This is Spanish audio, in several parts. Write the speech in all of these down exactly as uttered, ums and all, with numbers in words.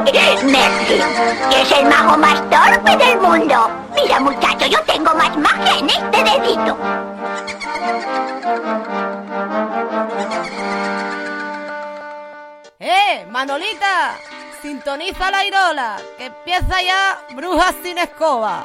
Merlin, que es el mago más torpe del mundo. Mira, muchacho, yo tengo más magia en este dedito. ¡Eh, Manolita! Sintoniza la Irola, que empieza ya Brujas sin Escoba.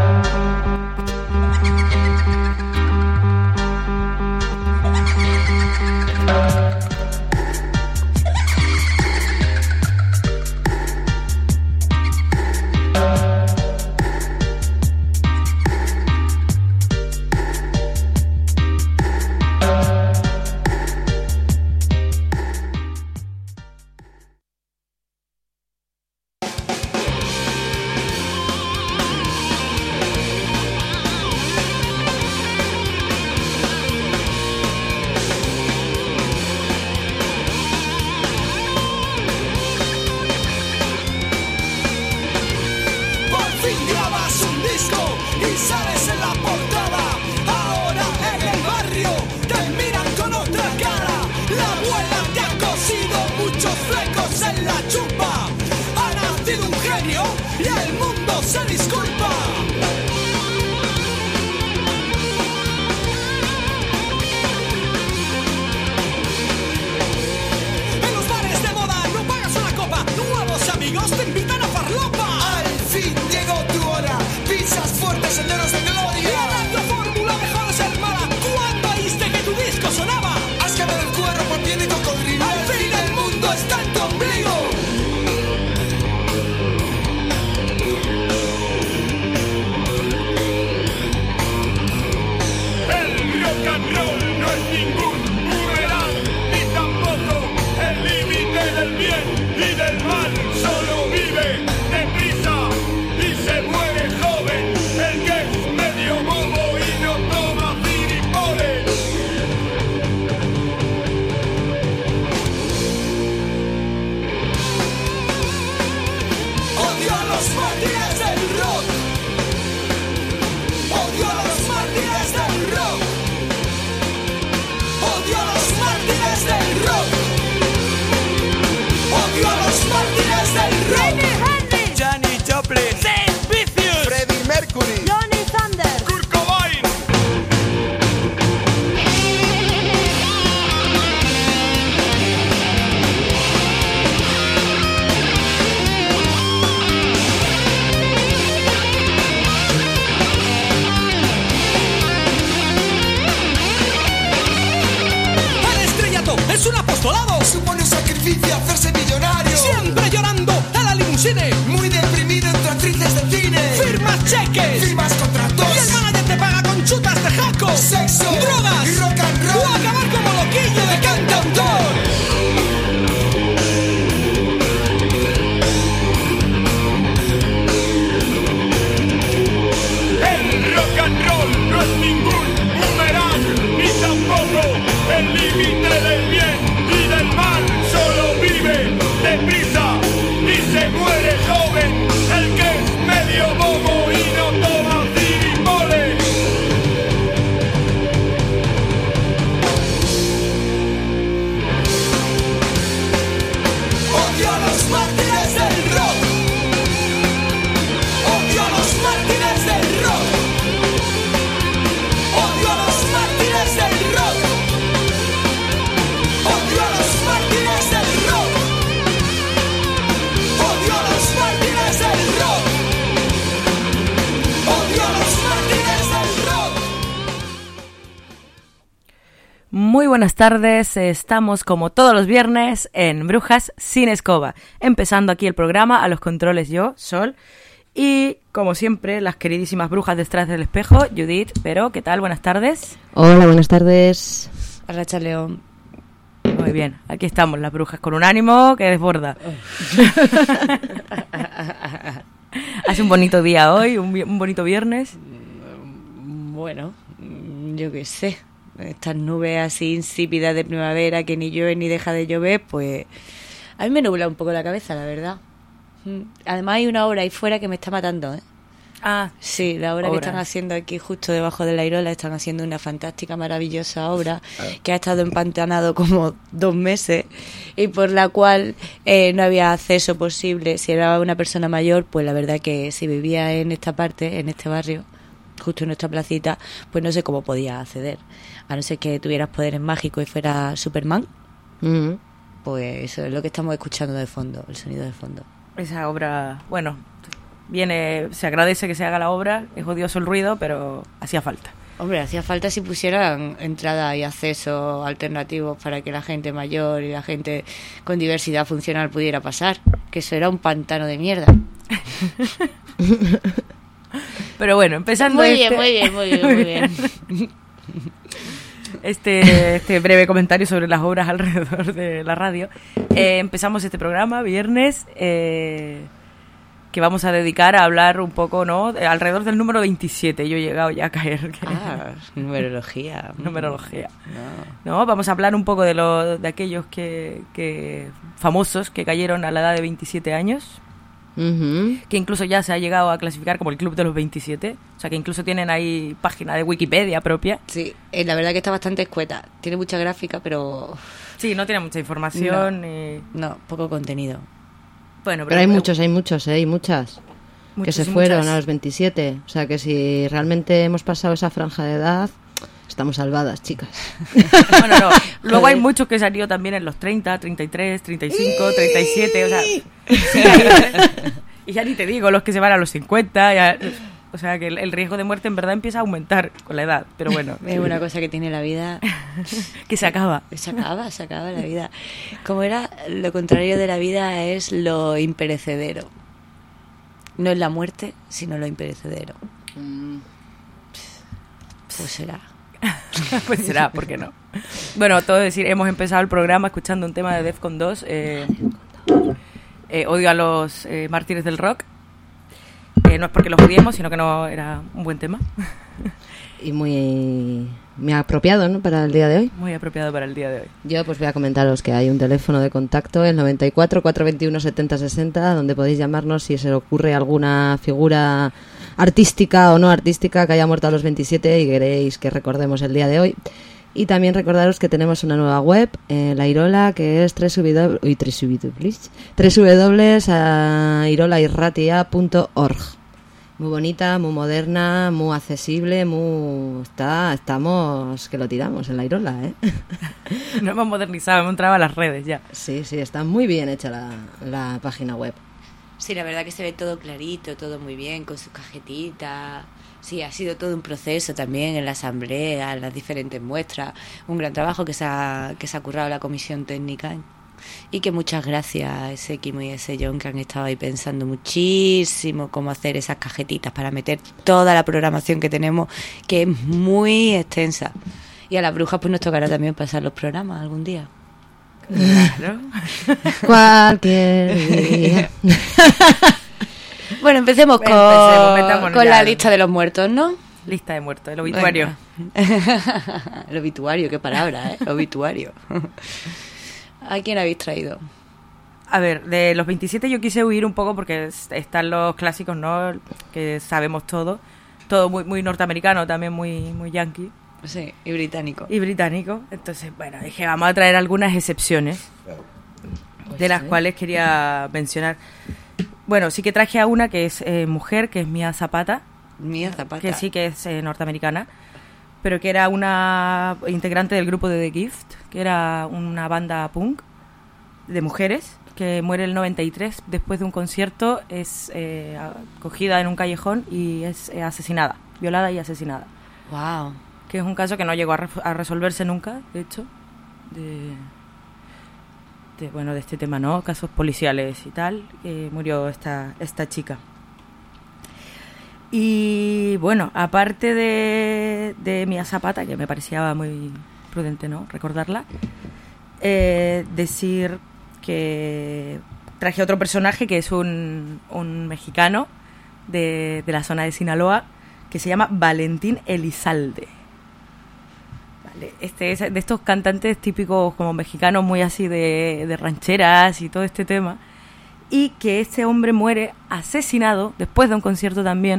Muy buenas tardes, estamos como todos los viernes en Brujas sin Escoba, empezando aquí el programa, a los controles yo, Sol, y como siempre las queridísimas brujas detrás del espejo, Judith, pero ¿qué tal? Buenas tardes. Hola, buenas tardes. Arracha León. Muy bien, aquí estamos las brujas con un ánimo que desborda. Hace un bonito día hoy, un, un bonito viernes. Bueno, yo qué sé. Estas nubes así insípidas de primavera que ni llueve ni deja de llover, pues a mí me nubla un poco la cabeza, la verdad. Además hay una hora ahí fuera que me está matando, ¿eh? Ah, sí, la obra, obra que están haciendo aquí justo debajo de la Irola, están haciendo una fantástica, maravillosa obra que ha estado empantanado como dos meses y por la cual eh, no había acceso posible. Si era una persona mayor, pues la verdad que si vivía en esta parte, en este barrio, justo en nuestra placita, pues no sé cómo podía acceder. A no ser que tuvieras poderes mágicos y fuera Superman, Mm. pues eso es lo que estamos escuchando de fondo, el sonido de fondo. esa obra, bueno, viene, se agradece que se haga la obra, es odioso el ruido, pero hacía falta. Hombre, hacía falta si pusieran entrada y acceso alternativos para que la gente mayor y la gente con diversidad funcional pudiera pasar, que eso era un pantano de mierda. Pero bueno, empezando Muy este, bien, muy bien, muy bien, muy bien. este, este breve comentario sobre las obras alrededor de la radio, eh, empezamos este programa viernes, eh, que vamos a dedicar a hablar un poco, ¿no?, alrededor del número veintisiete. Yo he llegado ya a caer. Que... Ah, numerología. Numerología. No. No, vamos a hablar un poco de lo, de aquellos que, que famosos que cayeron a la edad de veintisiete años, Ujú. que incluso ya se ha llegado a clasificar como el Club de los veintisiete. O sea, que incluso tienen ahí página de Wikipedia propia. Sí, eh, la verdad que está bastante escueta. Tiene mucha gráfica, pero Sí, no tiene mucha información. y- no, poco contenido. Bueno, Pero hay muchos, hay muchos, ¿eh? Hay muchas que muchos se y fueron muchas. a los veintisiete. O sea que si realmente hemos pasado esa franja de edad, estamos salvadas, chicas. Bueno, no. Luego hay Joder. muchos que salió también en los treinta, treinta y tres, treinta y cinco, treinta y siete, o sea... sí. Y ya ni te digo, los que se van a los cincuenta, ya- o sea que el, el riesgo de muerte en verdad empieza a aumentar con la edad, pero bueno, Es una cosa que tiene la vida. que se acaba. Se acaba, se acaba la vida. Como era, lo contrario de la vida es lo imperecedero. No es la muerte, sino lo imperecedero. Pues será. Pues será, ¿por qué no? Bueno, todo decir, hemos empezado el programa escuchando un tema de Defcon dos, eh, eh, Odio a los eh, mártires del rock. Eh, no es porque los odiemos, sino que no era un buen tema. Y muy, muy apropiado, ¿no?, para el día de hoy. Muy apropiado para el día de hoy. Yo pues voy a comentaros que hay un teléfono de contacto, el noventa y cuatro, cuatrocientos veintiuno, setenta sesenta, donde podéis llamarnos si se os ocurre alguna figura artística o no artística que haya muerto a los veintisiete y queréis que recordemos el día de hoy. Y también recordaros que tenemos una nueva web, eh, La Irola, que es www uy, www punto irolairratia punto org. Muy bonita, muy moderna, muy accesible, muy... Está, estamos que lo tiramos en La Irola, ¿eh? No hemos modernizado, hemos entrado a las redes ya. Sí, sí, está muy bien hecha la, la página web. Sí, la verdad que se ve todo clarito, todo muy bien, con sus cajetitas. Sí, ha sido todo un proceso también en la asamblea, en las diferentes muestras. Un gran trabajo que se ha, que se ha currado la comisión técnica. Y que muchas gracias a ese Kimo y ese John, que han estado ahí pensando muchísimo cómo hacer esas cajetitas para meter toda la programación que tenemos, que es muy extensa. Y a las brujas pues nos tocará también pasar los programas algún día. Claro. Cualquier día. Bueno, empecemos con, Empecemos, metámonos con ya. la lista de los muertos, ¿no? Lista de muertos, el obituario. Venga. El obituario, qué palabra, ¿eh? Obituario. ¿A quién habéis traído? A ver, de los veintisiete yo quise huir un poco porque es- están los clásicos, ¿no?, que sabemos todo. Todo muy muy norteamericano, también muy muy yankee Sí, y británico. y británico. Entonces, bueno, dije, vamos a traer algunas excepciones, de las cuales quería mencionar. Bueno, sí que traje a una que es eh, mujer, que es Mia Zapata, Mía Zapata. que sí que es eh, norteamericana, pero que era una integrante del grupo de The Gift, que era una banda punk de mujeres, que muere el noventa y tres después de un concierto, es eh, cogida en un callejón y es eh, asesinada, violada y asesinada. Wow. Que es un caso que no llegó a, re- a resolverse nunca, de hecho, de, de, bueno, de este tema, ¿no? Casos policiales y tal, que murió esta, esta chica. Y bueno, aparte de, de Mia Zapata, que me parecía muy prudente, ¿no?, recordarla, eh, decir que traje otro personaje que es un, un mexicano de, de la zona de Sinaloa, que se llama Valentín Elizalde. Vale, este es de estos cantantes típicos como mexicanos, muy así de, de rancheras y todo este tema, y que este hombre muere asesinado después de un concierto también.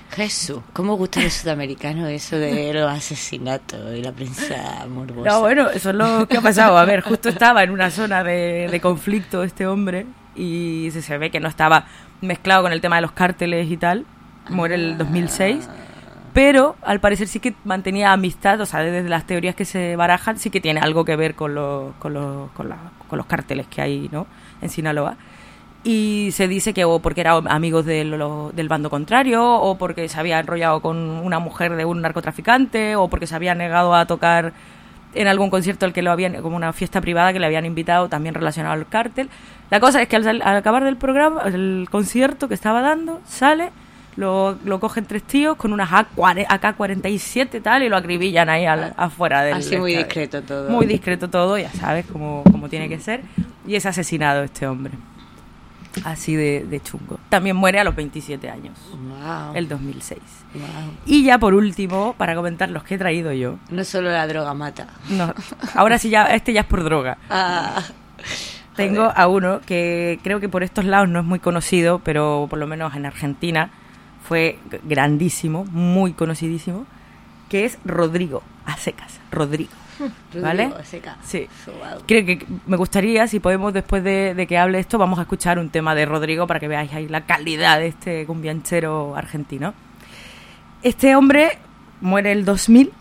Jesús, ¿cómo gusta a los sudamericanos eso de los asesinatos y la prensa morbosa? No, bueno, eso es lo que ha pasado. A ver, justo estaba en una zona de, de conflicto este hombre y se, se ve que no estaba mezclado con el tema de los cárteles y tal. Muere el dos mil seis. Pero al parecer sí que mantenía amistad, o sea, desde las teorías que se barajan, sí que tiene algo que ver con los, con los, con la, con los cárteles que hay, ¿no?, en Sinaloa. Y se dice que o porque eran amigos de lo, del bando contrario, o porque se había enrollado con una mujer de un narcotraficante, o porque se había negado a tocar en algún concierto al que lo habían, como una fiesta privada que le habían invitado también relacionado al cártel. La cosa es que al, al acabar del programa, el concierto que estaba dando, sale, lo, lo cogen tres tíos con unas A K cuarenta y siete tal y lo acribillan ahí al, afuera del... Así muy discreto todo. Muy discreto todo, ya sabes cómo, cómo tiene que ser. Y es asesinado este hombre. Así de, de chungo. También muere a los veintisiete años. Wow. El dos mil seis. Wow. Y ya por último, para comentar los que he traído yo. No solo la droga mata. No, ahora sí ya, este ya es por droga. Ah, Tengo a uno que creo que por estos lados no es muy conocido, pero por lo menos en Argentina fue grandísimo, muy conocidísimo, que es Rodrigo, a secas, Rodrigo. ¿Vale? Rodrigo, seca. Sí. Wow. Creo que me gustaría, si podemos, después de, de que hable esto, vamos a escuchar un tema de Rodrigo para que veáis ahí la calidad de este cumbianchero argentino. Este hombre muere el dos mil.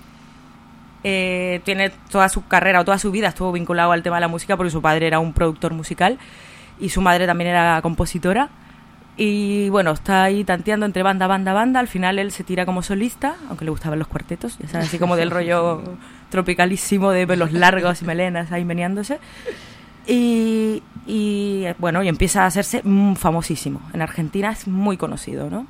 Eh, tiene toda su carrera o toda su vida estuvo vinculado al tema de la música porque su padre era un productor musical y su madre también era compositora. Y bueno, está ahí tanteando entre banda, banda, banda. Al final él se tira como solista, aunque le gustaban los cuartetos, ya sabes, así como del rollo tropicalísimo de pelos largos y melenas ahí meneándose. Y, y bueno, y empieza a hacerse mm, famosísimo. En Argentina es muy conocido, ¿no?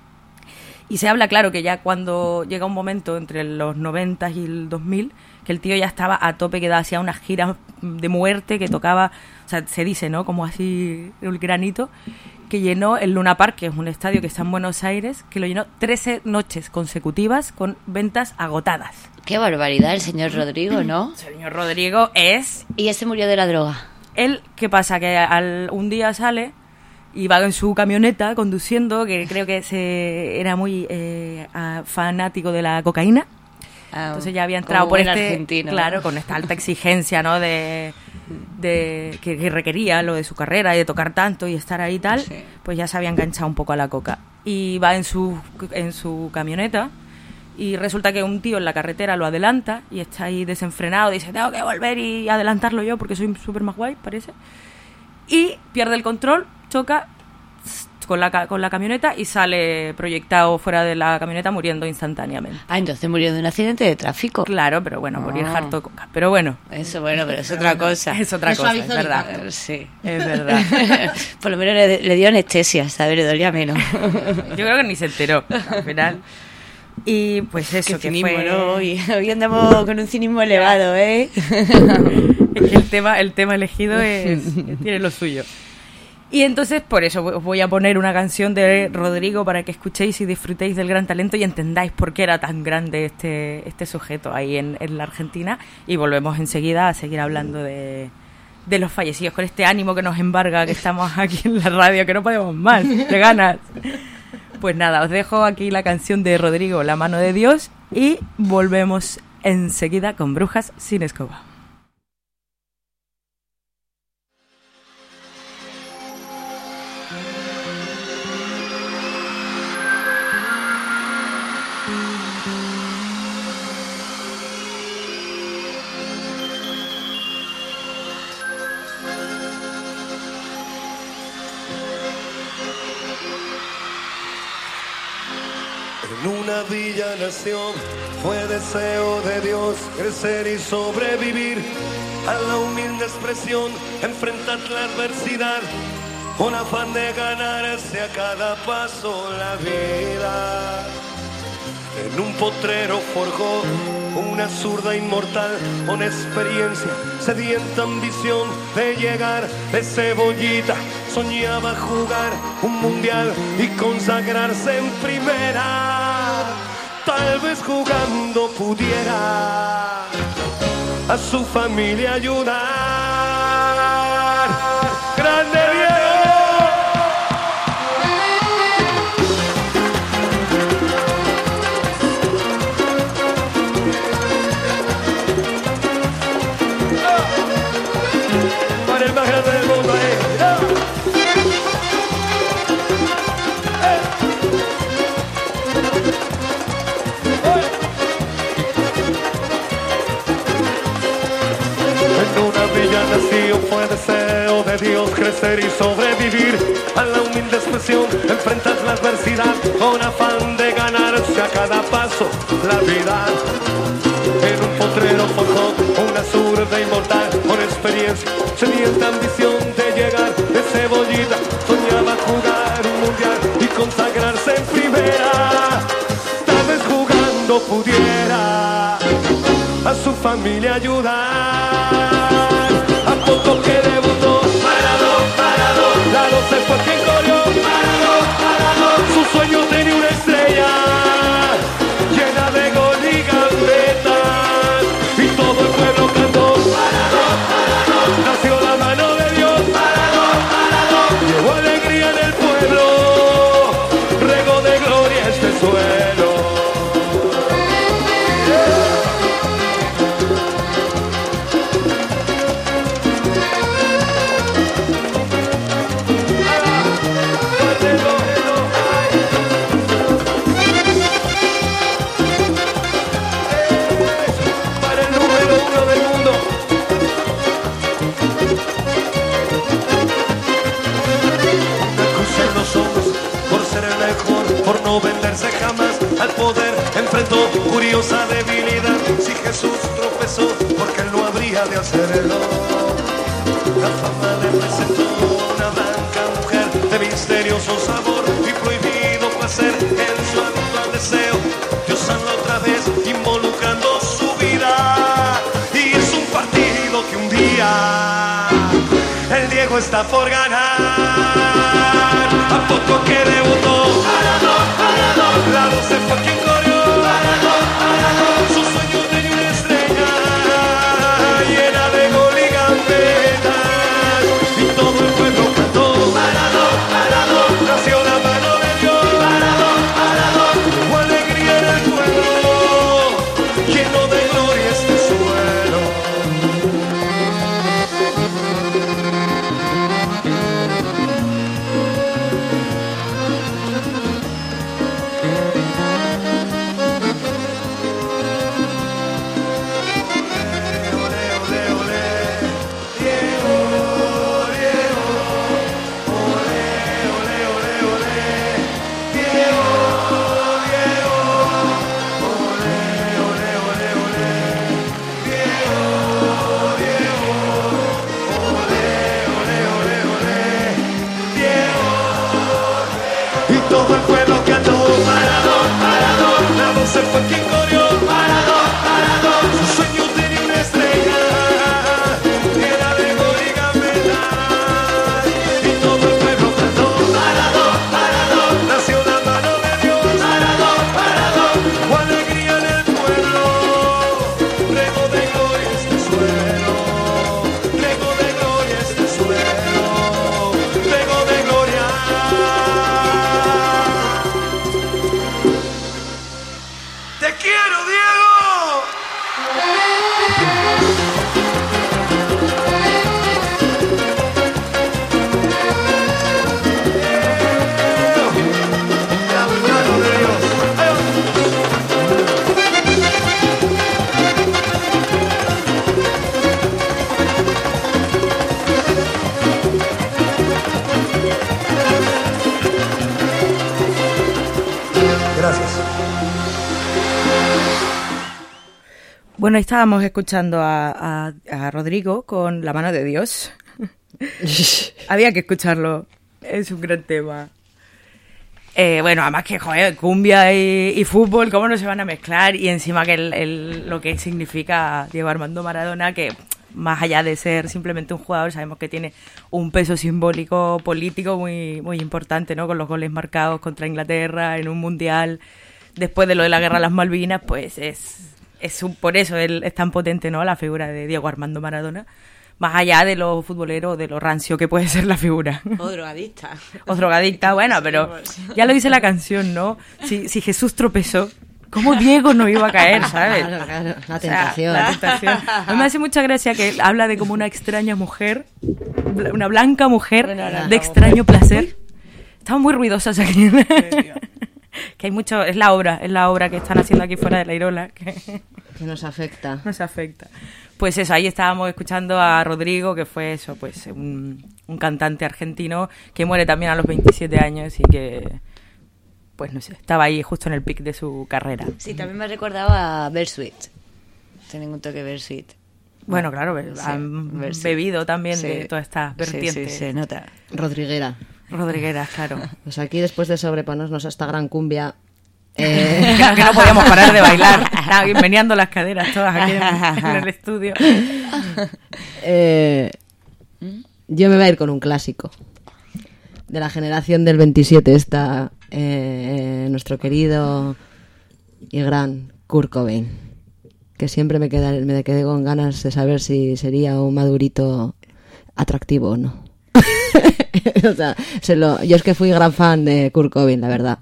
Y se habla, claro, que ya cuando llega un momento entre los noventa y el dos mil, que el tío ya estaba a tope, que hacía unas giras de muerte, que tocaba, o sea, se dice, ¿no?, como así el granito, que llenó el Luna Park, que es un estadio que está en Buenos Aires, que lo llenó trece noches consecutivas con ventas agotadas. Qué barbaridad el señor Rodrigo, ¿no? El señor Rodrigo es... Y ese murió de la droga. Él, ¿qué pasa? Que al, un día sale y va en su camioneta conduciendo, que creo que se era muy eh, a, fanático de la cocaína. Ah, entonces ya había entrado por buen este... argentino, claro, ¿no? con esta alta exigencia, ¿no?, de... de que, que requería lo de su carrera y de tocar tanto y estar ahí y tal, Sí. pues ya se había enganchado un poco a la coca. Y va en su, en su camioneta y resulta que un tío en la carretera lo adelanta y está ahí desenfrenado, dice, tengo que volver y adelantarlo yo porque soy súper más guay, parece. Y pierde el control, choca con la, con la camioneta y sale proyectado fuera de la camioneta muriendo instantáneamente. Ah, entonces murió de un accidente de tráfico. Claro, pero bueno, morir Ah. harto de coca. Pero bueno, Eso, bueno, pero es otra cosa. es otra Eso cosa, es aviso verdad. Eh, Sí. Es verdad. Por lo menos le, le dio anestesia, ¿sabes? Le dolía menos. Yo creo que ni se enteró al final. Y pues eso, Qué que cinismo, fue... ¿no? Hoy, hoy andamos con un cinismo elevado, ¿eh? Es que el tema, el tema elegido es, tiene lo suyo. Y entonces, por eso os voy a poner una canción de Rodrigo para que escuchéis y disfrutéis del gran talento y entendáis por qué era tan grande este, este sujeto ahí en, en la Argentina. Y volvemos enseguida a seguir hablando de, de los fallecidos, con este ánimo que nos embarga, que estamos aquí en la radio, que no podemos más, de ganas. Pues nada, os dejo aquí la canción de Rodrigo, La mano de Dios, y volvemos enseguida con Brujas sin Escoba. En una villa nació, fue deseo de Dios crecer y sobrevivir a la humilde expresión, enfrentar la adversidad, un afán de ganarse a cada paso la vida. En un potrero forjó una zurda inmortal con experiencia, sedienta ambición de llegar de cebollita. Soñaba jugar un mundial y consagrarse en primera. Tal vez jugando pudiera a su familia ayudar. ¡Grande Diego! fue deseo de Dios crecer y sobrevivir a la humilde expresión, enfrentar la adversidad con afán de ganarse a cada paso la vida. En un potrero forjó una zurda inmortal con experiencia, sedienta ambición de llegar de cebollita, soñaba jugar un mundial y consagrarse en primera. Tal vez jugando pudiera a su familia ayudar. A poco que debutó, Maradona, Maradona, la doce fue quien corrió, Maradona, Maradona, su sueño tenía una estrella llena de gol y gambetas, y todo el pueblo cantó, Maradona, Maradona, nació la mano de Dios, Maradona, Maradona, llevó alegría en el pueblo, regó de gloria este suelo. Por no venderse jamás al poder, enfrentó curiosa debilidad. Si Jesús tropezó, porque él no habría de hacerlo. La fama le presentó una blanca mujer de misterioso sabor y prohibido placer en su habitual deseo. Dios anda otra vez involucrando su vida, y es un partido que un día el Diego está por ganar. A poco que debutó, Maradona, Maradona, la doce fue quien corrió, Maradona, Maradona, su sueño tenía una estrella llena de gol y gambetas, y todo el pueblo cantó, Maradona, Maradona, nació la mano de Dios, Maradona, Maradona, hubo alegría en el pueblo, lleno de gloria este suelo. Todo el pueblo cantó, Maradona, Maradona, la doce fue quien corrió, Maradona, Maradona, su sueño tenía una estrella llena de gol y gambetas, y todo el pueblo cantó, Maradona, Maradona, nació la mano de Dios, Maradona, Maradona, hubo alegría en el pueblo, regó de gloria este suelo, regó de gloria este suelo, regó de gloria. ¡Te quiero, Diego! La mano de Dios. Gracias. Bueno, estábamos escuchando a, a, a Rodrigo con La mano de Dios. Había que escucharlo. Es un gran tema. Eh, bueno, además que, joder, cumbia y, y fútbol, ¿cómo no se van a mezclar? Y encima que el, el, lo que significa Diego Armando Maradona, que más allá de ser simplemente un jugador, sabemos que tiene un peso simbólico político muy, muy importante, ¿no? Con los goles marcados contra Inglaterra en un mundial. Después de lo de la guerra de las Malvinas, pues es... Es un, por eso él es tan potente, ¿no? La figura de Diego Armando Maradona. Más allá de lo futbolero, de lo rancio que puede ser la figura. O drogadicta. O drogadicta, bueno, pero ya lo dice la canción, ¿no? Si, si Jesús tropezó, ¿cómo Diego no iba a caer, sabes? Claro, claro, la O sea, tentación. la tentación. A mí me hace mucha gracia que habla de como una extraña mujer, una blanca mujer Bueno, de extraño placer. Estamos muy ruidosas aquí. Que hay mucho, es la obra, es la obra que están haciendo aquí fuera de la Irola que, Que nos afecta. nos afecta. Pues eso, ahí estábamos escuchando a Rodrigo, que fue eso, pues un, un cantante argentino que muere también a los veintisiete años y que, pues no sé, estaba ahí justo en el pic de su carrera. Sí, también me recordaba a Bersuit. Tienen un toque Bersuit. Bueno, claro, Sí, han Bersuit. bebido también Sí. de todas estas vertientes. Sí, sí, se nota. Rodriguera. Rodrigueras, claro. Pues aquí, después de sobreponernos a esta gran cumbia, eh, Claro que no podíamos parar de bailar. Estaban meneando las caderas todas aquí en, en el estudio. eh, yo me voy a ir con un clásico de la generación del veintisiete, esta, eh, nuestro querido y gran Kurt Cobain, que siempre me, queda, me quedé con ganas de saber si sería un madurito atractivo o no. O sea, se lo, yo es que fui gran fan de Kurt Cobain, la verdad.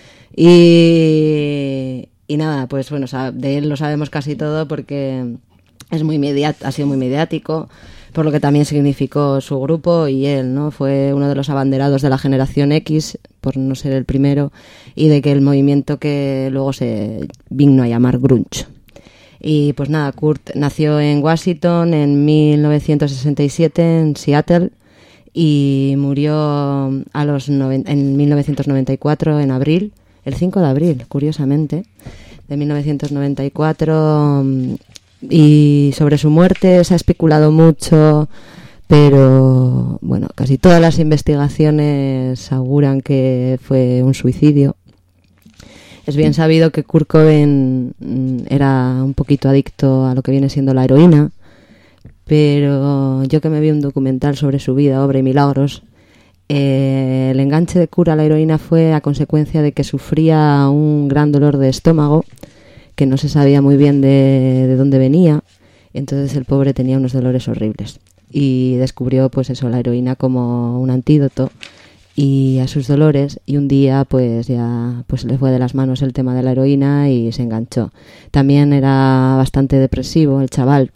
Y, y nada, pues bueno, de él lo sabemos casi todo porque es muy mediat, ha sido muy mediático, por lo que también significó su grupo y él, ¿no? Fue uno de los abanderados de la generación X, por no ser el primero, y de que el movimiento que luego se vino a llamar grunge. Y pues nada, Kurt nació en Washington en mil novecientos sesenta y siete, en Seattle, y murió a los noven- en mil novecientos noventa y cuatro, en abril, el cinco de abril, curiosamente, de mil novecientos noventa y cuatro. Y sobre su muerte se ha especulado mucho, pero bueno, casi todas las investigaciones auguran que fue un suicidio. Es bien sabido que Kurt Cobain era un poquito adicto a lo que viene siendo la heroína, pero yo que me vi un documental sobre su vida, obra y milagros, eh, el enganche de Kurt a la heroína fue a consecuencia de que sufría un gran dolor de estómago, que no se sabía muy bien de, de dónde venía, entonces el pobre tenía unos dolores horribles y descubrió pues eso, la heroína como un antídoto y a sus dolores, y un día pues ya pues le fue de las manos el tema de la heroína y se enganchó. También era bastante depresivo el chaval.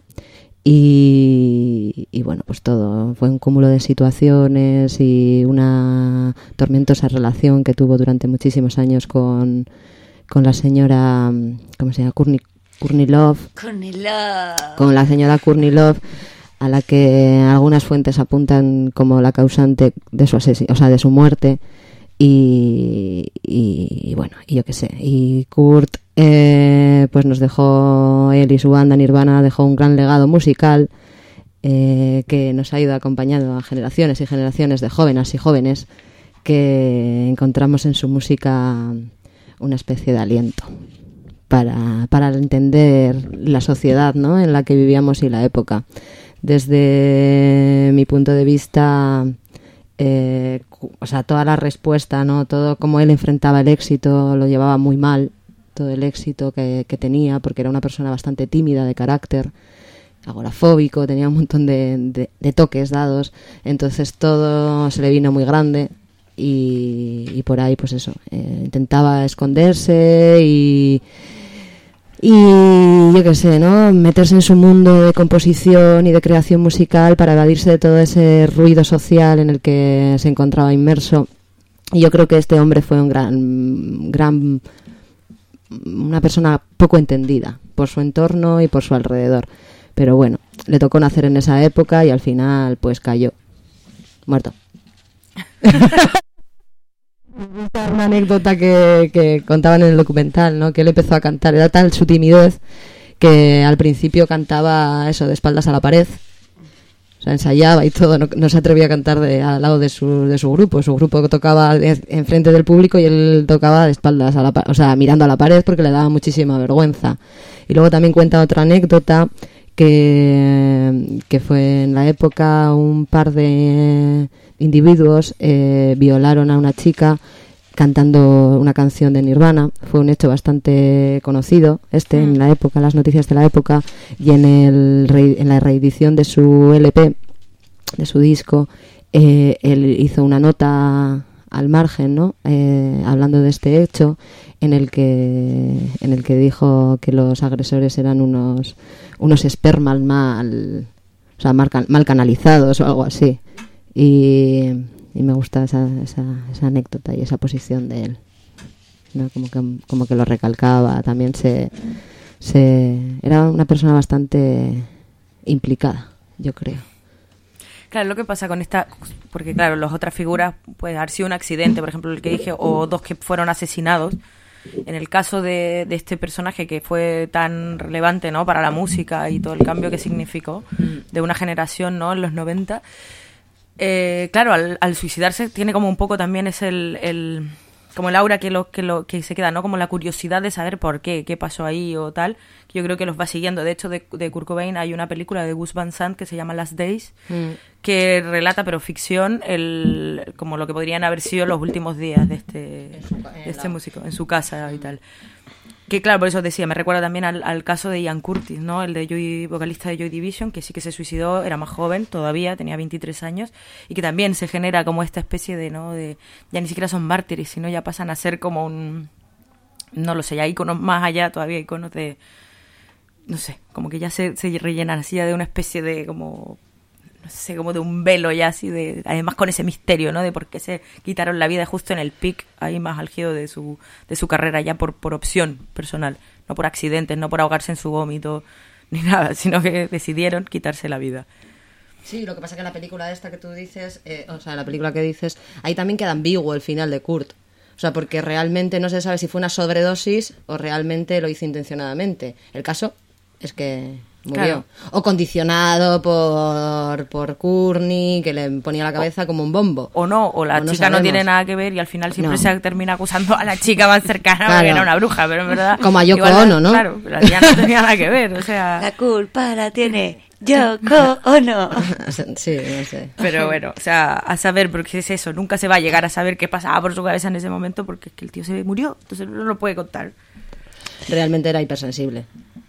Y, y bueno, pues todo, fue un cúmulo de situaciones y una tormentosa relación que tuvo durante muchísimos años con, con la señora, ¿cómo se llama? Courtney, Courtney Love. Courtney Love. Con la señora Courtney Love, a la que algunas fuentes apuntan como la causante de su asesi- o sea, de su muerte. Y, y, y bueno, y yo qué sé. Y Kurt eh, pues nos dejó, él y su banda Nirvana, dejó un gran legado musical eh, que nos ha ido acompañando a generaciones y generaciones de jóvenes y jóvenes, que encontramos en su música una especie de aliento para, para entender la sociedad, ¿no?, en la que vivíamos y la época. Desde mi punto de vista, eh, o sea, toda la respuesta, ¿no?, todo cómo él enfrentaba el éxito, lo llevaba muy mal, todo el éxito que, que tenía, porque era una persona bastante tímida de carácter, agorafóbico, tenía un montón de, de, de toques dados, entonces todo se le vino muy grande y, y por ahí pues eso, eh, intentaba esconderse y y yo qué sé, ¿no?, meterse en su mundo de composición y de creación musical para evadirse de todo ese ruido social en el que se encontraba inmerso. Y yo creo que este hombre fue un gran, gran, una persona poco entendida por su entorno y por su alrededor. Pero bueno, le tocó nacer en esa época y al final pues cayó muerto. Una anécdota que, que contaban en el documental, ¿no?, que él empezó a cantar, era tal su timidez que al principio cantaba eso de espaldas a la pared, o sea, ensayaba y todo, no, no se atrevía a cantar de, al lado de su, de su grupo, su grupo tocaba de, enfrente del público y él tocaba de espaldas a la pared, o sea, mirando a la pared porque le daba muchísima vergüenza. Y luego también cuenta otra anécdota que, que fue en la época un par de individuos eh, violaron a una chica cantando una canción de Nirvana. Fue un hecho bastante conocido este mm. en la época, las noticias de la época, y en el re, en la reedición de su L P, de su disco, eh, él hizo una nota al margen, ¿no?, eh, hablando de este hecho, en el que en el que dijo que los agresores eran unos unos espermas mal, o sea, mal, mal canalizados o algo así. Y, y me gusta esa, esa, esa anécdota y esa posición de él, ¿no?, como que, como que lo recalcaba. También se, se era una persona bastante implicada, yo creo. Claro, lo que pasa con esta, porque claro, las otras figuras puede haber sido un accidente, por ejemplo, el que dije, o dos que fueron asesinados. En el caso de, de este personaje que fue tan relevante, ¿no?, para la música y todo el cambio que significó de una generación, ¿no?, en los noventa, eh, claro, al, al suicidarse tiene como un poco también es el, el como el aura que lo que lo que se queda, ¿no?, como la curiosidad de saber por qué, qué pasó ahí o tal. Yo creo que los va siguiendo. De hecho, de, de Kurt Cobain hay una película de Gus Van Sant que se llama Last Days, mm. que relata, pero ficción, el como lo que podrían haber sido los últimos días de este, de este músico, en su casa y tal. Que claro, por eso decía, me recuerda también al, al caso de Ian Curtis, ¿no?, el de Joy, vocalista de Joy Division, que sí que se suicidó, era más joven todavía, tenía veintitrés años, y que también se genera como esta especie de, ¿no?, de ya ni siquiera son mártires, sino ya pasan a ser como un, no lo sé, ya iconos más allá, todavía iconos de, no sé, como que ya se, se rellenan así ya de una especie de como, no sé, como de un velo ya así de, además con ese misterio, ¿no?, de por qué se quitaron la vida justo en el pic ahí más álgido de su de su carrera, ya por por opción personal, no por accidentes, no por ahogarse en su vómito ni nada, sino que decidieron quitarse la vida. Sí, lo que pasa es que la película esta que tú dices, eh, o sea, la película que dices, ahí también queda ambiguo el final de Kurt. O sea, porque realmente no se sabe si fue una sobredosis o realmente lo hizo intencionadamente. El caso es que murió. Claro. O condicionado por, por Courtney, que le ponía la cabeza o, como un bombo. O no, o la o chica no, no tiene nada que ver y al final siempre no. se termina acusando a la chica más cercana, claro. porque era una bruja, pero en verdad... Como a Yoko Ono, ¿no? Claro, la tía no tenía nada que ver, o sea... La culpa la tiene Yoko Ono. Sí, no sé. Pero bueno, o sea, a saber, porque es eso, nunca se va a llegar a saber qué pasaba por su cabeza en ese momento, porque es que el tío se murió, entonces no lo puede contar. Realmente era hipersensible.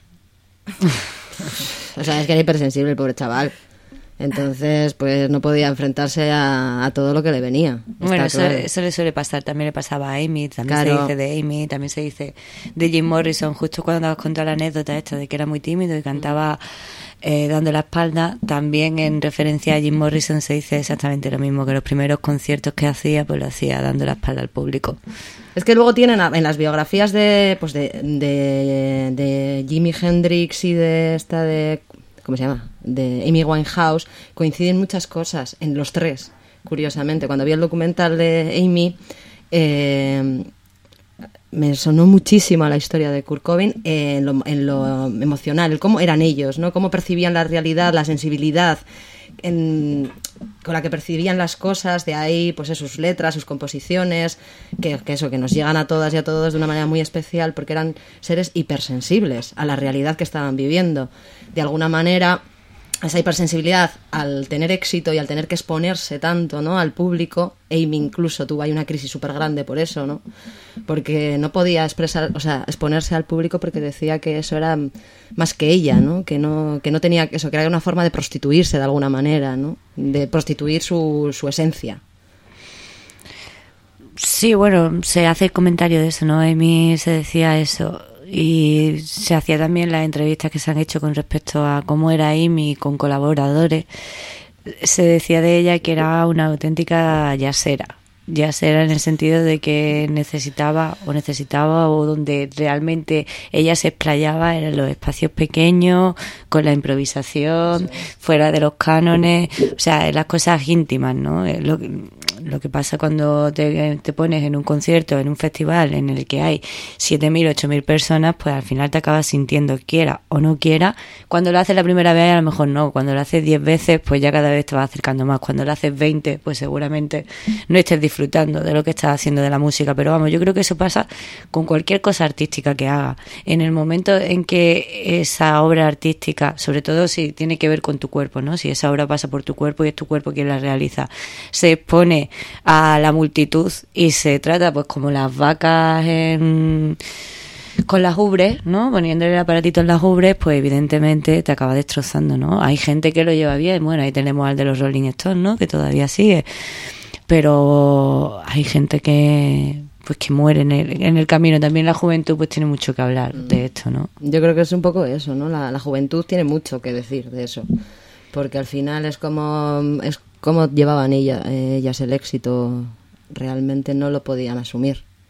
O sea, es que era hipersensible el pobre chaval. Entonces, pues no podía enfrentarse a, a todo lo que le venía. Bueno, eso, claro. eso le suele pasar. También le pasaba a Amy, también claro. se dice de Amy, también se dice de Jim Morrison, justo cuando has contado la anécdota esta de que era muy tímido y cantaba eh, dando la espalda. También en referencia a Jim Morrison se dice exactamente lo mismo, que los primeros conciertos que hacía, pues lo hacía dando la espalda al público. Es que luego tienen en las biografías de pues de, de, de Jimi Hendrix y de esta de ¿cómo se llama? De Amy Winehouse, coinciden muchas cosas en los tres, curiosamente. Cuando vi el documental de Amy, eh, me sonó muchísimo a la historia de Kurt Cobain eh, en, lo, en lo emocional, el cómo eran ellos, ¿no? Cómo percibían la realidad, la sensibilidad en, con la que percibían las cosas, de ahí pues sus letras, sus composiciones, que, que eso, que nos llegan a todas y a todos de una manera muy especial, porque eran seres hipersensibles a la realidad que estaban viviendo. De alguna manera, esa hipersensibilidad, al tener éxito y al tener que exponerse tanto, ¿no?, al público, Amy incluso tuvo ahí una crisis súper grande por eso, ¿no? Porque no podía expresar, o sea, exponerse al público porque decía que eso era más que ella, ¿no? Que no, que no tenía eso, que era una forma de prostituirse de alguna manera, ¿no? De prostituir su, su esencia. Sí, bueno, se hace el comentario de eso, ¿no? Amy se decía eso. Y se hacía también las entrevistas que se han hecho con respecto a cómo era Amy con colaboradores. Se decía de ella que era una auténtica jazzera. Jazzera en el sentido de que necesitaba o necesitaba o donde realmente ella se explayaba en los espacios pequeños, con la improvisación, sí. fuera de los cánones, o sea, en las cosas íntimas, ¿no? Lo, lo que pasa cuando te, te pones en un concierto, en un festival en el que hay siete mil, ocho mil personas, pues al final te acabas sintiendo, quiera o no quiera. Cuando lo haces la primera vez a lo mejor no, cuando lo haces diez veces pues ya cada vez te vas acercando más, cuando lo haces veinte pues seguramente no estés disfrutando de lo que estás haciendo de la música, pero vamos, yo creo que eso pasa con cualquier cosa artística que haga. En el momento en que esa obra artística, sobre todo si tiene que ver con tu cuerpo, ¿no? Si esa obra pasa por tu cuerpo y es tu cuerpo quien la realiza, se expone a la multitud y se trata pues como las vacas en... con las ubres, ¿no? Poniéndole el aparatito en las ubres, pues evidentemente te acaba destrozando, ¿no? Hay gente que lo lleva bien, bueno, ahí tenemos al de los Rolling Stones, ¿no? Que todavía sigue, pero hay gente que pues que muere en el, en el camino. También la juventud pues tiene mucho que hablar de esto, ¿no? Yo creo que es un poco eso, ¿no? La, la juventud tiene mucho que decir de eso, porque al final es como es como llevaban ella, ellas el éxito, realmente no lo podían asumir.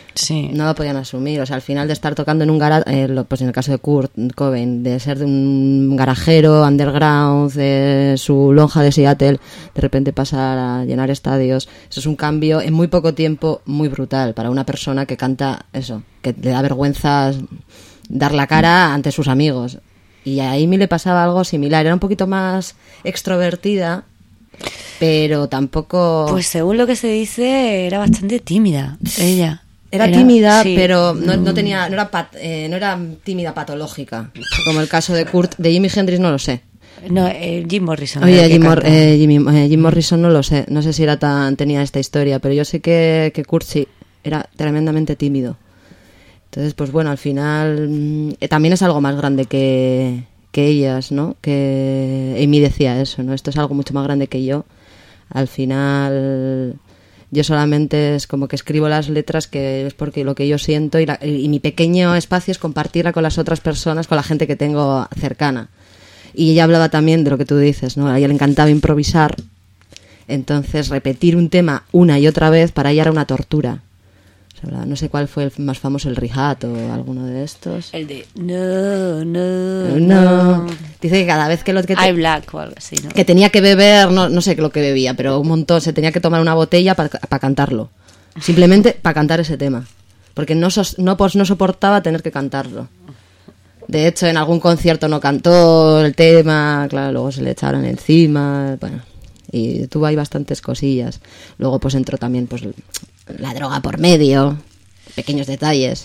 Sí. No lo podían asumir. O sea, al final de estar tocando en un garaje, eh, pues en el caso de Kurt Cobain, de ser de un garajero underground, de su lonja de Seattle, de repente pasar a llenar estadios, eso es un cambio en muy poco tiempo muy brutal para una persona que canta eso, que le da vergüenza dar la cara ante sus amigos. Y a Amy le pasaba algo similar. Era un poquito más extrovertida, pero tampoco... Pues según lo que se dice, era bastante tímida ella. Era, era tímida, sí. pero no, no tenía, no era, pat, eh, no era tímida patológica, como el caso de Kurt. De Jimi Hendrix no lo sé. No, eh, Jim Morrison. Oye, Jim, Mor- eh, Jimmy, eh, Jim Morrison no lo sé. No sé si era tan tenía esta historia, pero yo sé que, que Kurt sí era tremendamente tímido. Entonces, pues bueno, al final eh, también es algo más grande que, que ellas, ¿no? Que Amy decía eso, ¿no? Esto es algo mucho más grande que yo. Al final... Yo solamente es como que escribo las letras que es porque lo que yo siento y, la, y mi pequeño espacio es compartirla con las otras personas, con la gente que tengo cercana. Y ella hablaba también de lo que tú dices, ¿no? A ella le encantaba improvisar, entonces repetir un tema una y otra vez para ella era una tortura. O sea, no sé cuál fue el más famoso, el Rihat o alguno de estos. El de no, no, no. no. Dice que cada vez que lo que te, I Black o algo así, ¿no? Que tenía que beber, no, no sé lo que bebía, pero un montón, se tenía que tomar una botella para pa cantarlo. Simplemente para cantar ese tema. Porque no, sos, no, pues, no soportaba tener que cantarlo. De hecho, en algún concierto no cantó el tema, claro, luego se le echaron encima, bueno, y tuvo ahí bastantes cosillas. Luego pues entró también pues la droga por medio, pequeños detalles.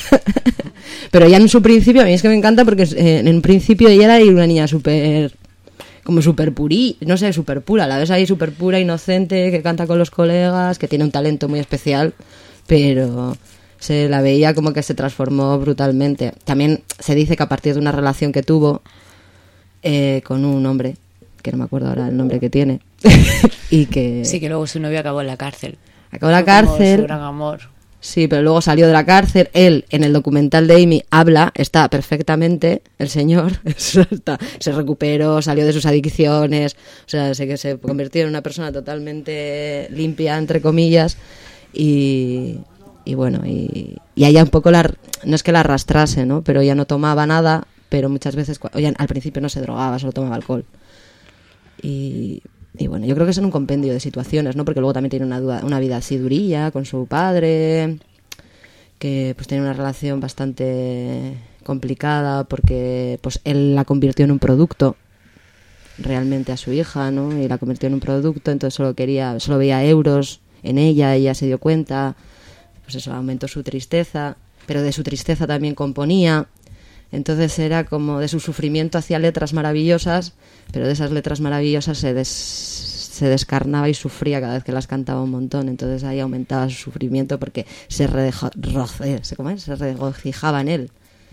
Pero ya en su principio, a mí es que me encanta porque eh, en principio ella era una niña súper, como súper purí, no sé, súper pura, la ves ahí súper pura, inocente, que canta con los colegas, que tiene un talento muy especial, pero se la veía como que se transformó brutalmente. También se dice que a partir de una relación que tuvo eh, con un hombre, que no me acuerdo ahora el nombre que tiene, y que... Sí, que luego su novio acabó en la cárcel. Acabó en la cárcel. Su gran amor. Sí, pero luego salió de la cárcel. Él, en el documental de Amy, habla, está perfectamente, el señor, está, se recuperó, salió de sus adicciones, o sea, sé que se convirtió en una persona totalmente limpia, entre comillas, y, y bueno, y, y ella un poco, la, no es que la arrastrase, ¿no? Pero ella no tomaba nada, pero muchas veces, ella al principio no se drogaba, solo tomaba alcohol. Y... Y bueno, yo creo que es en un compendio de situaciones, ¿no? Porque luego también tiene una, una vida así durilla con su padre, que pues tiene una relación bastante complicada porque pues él la convirtió en un producto realmente a su hija, ¿no? Y la convirtió en un producto, entonces solo quería, solo veía euros en ella, ella se dio cuenta, pues eso aumentó su tristeza, pero de su tristeza también componía. Entonces era como de su sufrimiento hacía letras maravillosas, pero de esas letras maravillosas se, des, se descarnaba y sufría cada vez que las cantaba un montón. Entonces ahí aumentaba su sufrimiento porque se, redejo, roce, ¿cómo es? se regocijaba en él.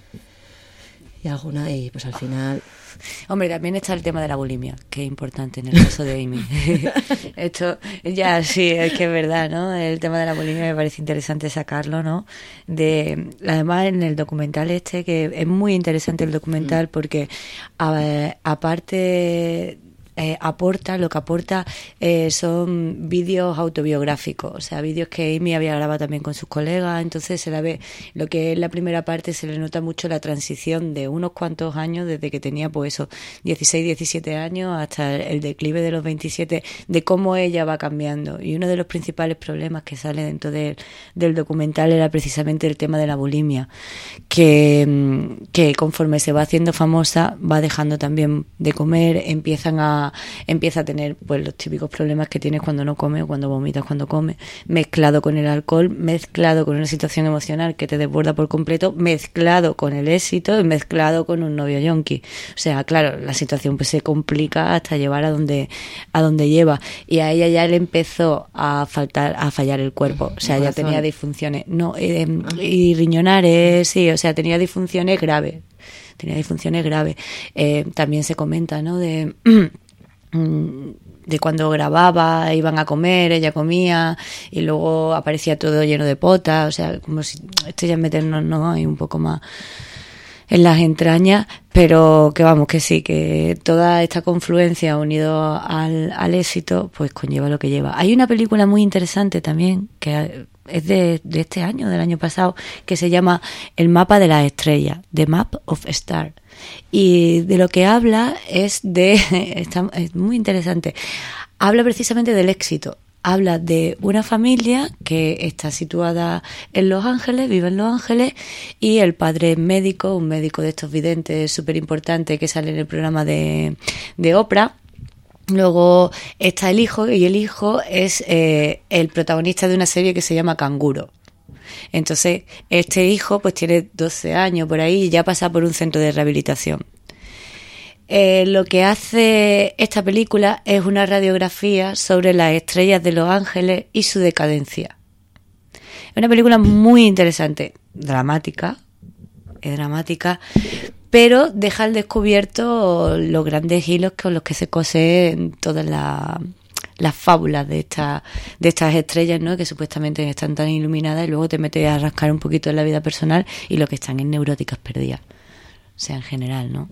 Y alguna y pues al final... Hombre, también está el tema de la bulimia, que es importante en el caso de Amy. Esto, ya sí, es que es verdad, ¿no? El tema de la bulimia me parece interesante sacarlo, ¿no? De, además, en el documental este, que es muy interesante el documental porque a, aparte... Eh, aporta, lo que aporta eh, son vídeos autobiográficos, o sea, vídeos que Amy había grabado también con sus colegas, entonces se la ve, lo que es la primera parte se le nota mucho la transición de unos cuantos años, desde que tenía pues eso, dieciséis, diecisiete años hasta el declive de los veintisiete, de cómo ella va cambiando, y uno de los principales problemas que sale dentro de, del documental era precisamente el tema de la bulimia, que, que conforme se va haciendo famosa va dejando también de comer, empiezan a empieza a tener pues los típicos problemas que tienes cuando no comes o cuando vomitas cuando comes, mezclado con el alcohol, mezclado con una situación emocional que te desborda por completo, mezclado con el éxito y mezclado con un novio yonki. O sea, claro, la situación pues se complica hasta llevar a donde a donde lleva, y a ella ya le empezó a faltar a fallar el cuerpo, o sea, ya tenía disfunciones, no eh, y riñonares, sí, o sea, tenía disfunciones graves. Tenía disfunciones graves. Eh, también se comenta, ¿no? De de cuando grababa, iban a comer, ella comía y luego aparecía todo lleno de potas, o sea, como si esto ya es meternos, ¿no? Hay un poco más en las entrañas, pero que vamos, que sí, que toda esta confluencia unido al, al éxito, pues conlleva lo que lleva. Hay una película muy interesante también, que es de, de este año, del año pasado, que se llama El mapa de las estrellas, The Map of Stars. Y de lo que habla es de, está, es muy interesante, habla precisamente del éxito. Habla de una familia que está situada en Los Ángeles, vive en Los Ángeles, y el padre es médico, un médico de estos videntes súper importante que sale en el programa de, de Oprah. Luego está el hijo, y el hijo es eh, el protagonista de una serie que se llama Canguro. Entonces, este hijo pues tiene doce años por ahí y ya pasa por un centro de rehabilitación. Eh, lo que hace esta película es una radiografía sobre las estrellas de Los Ángeles y su decadencia. Es una película muy interesante, dramática, es dramática, pero deja al descubierto los grandes hilos con los que se cosen todas las, las fábulas de, esta, de estas estrellas, ¿no? Que supuestamente están tan iluminadas, y luego te metes a rascar un poquito en la vida personal y lo que están en neuróticas perdidas. O sea, en general, ¿no?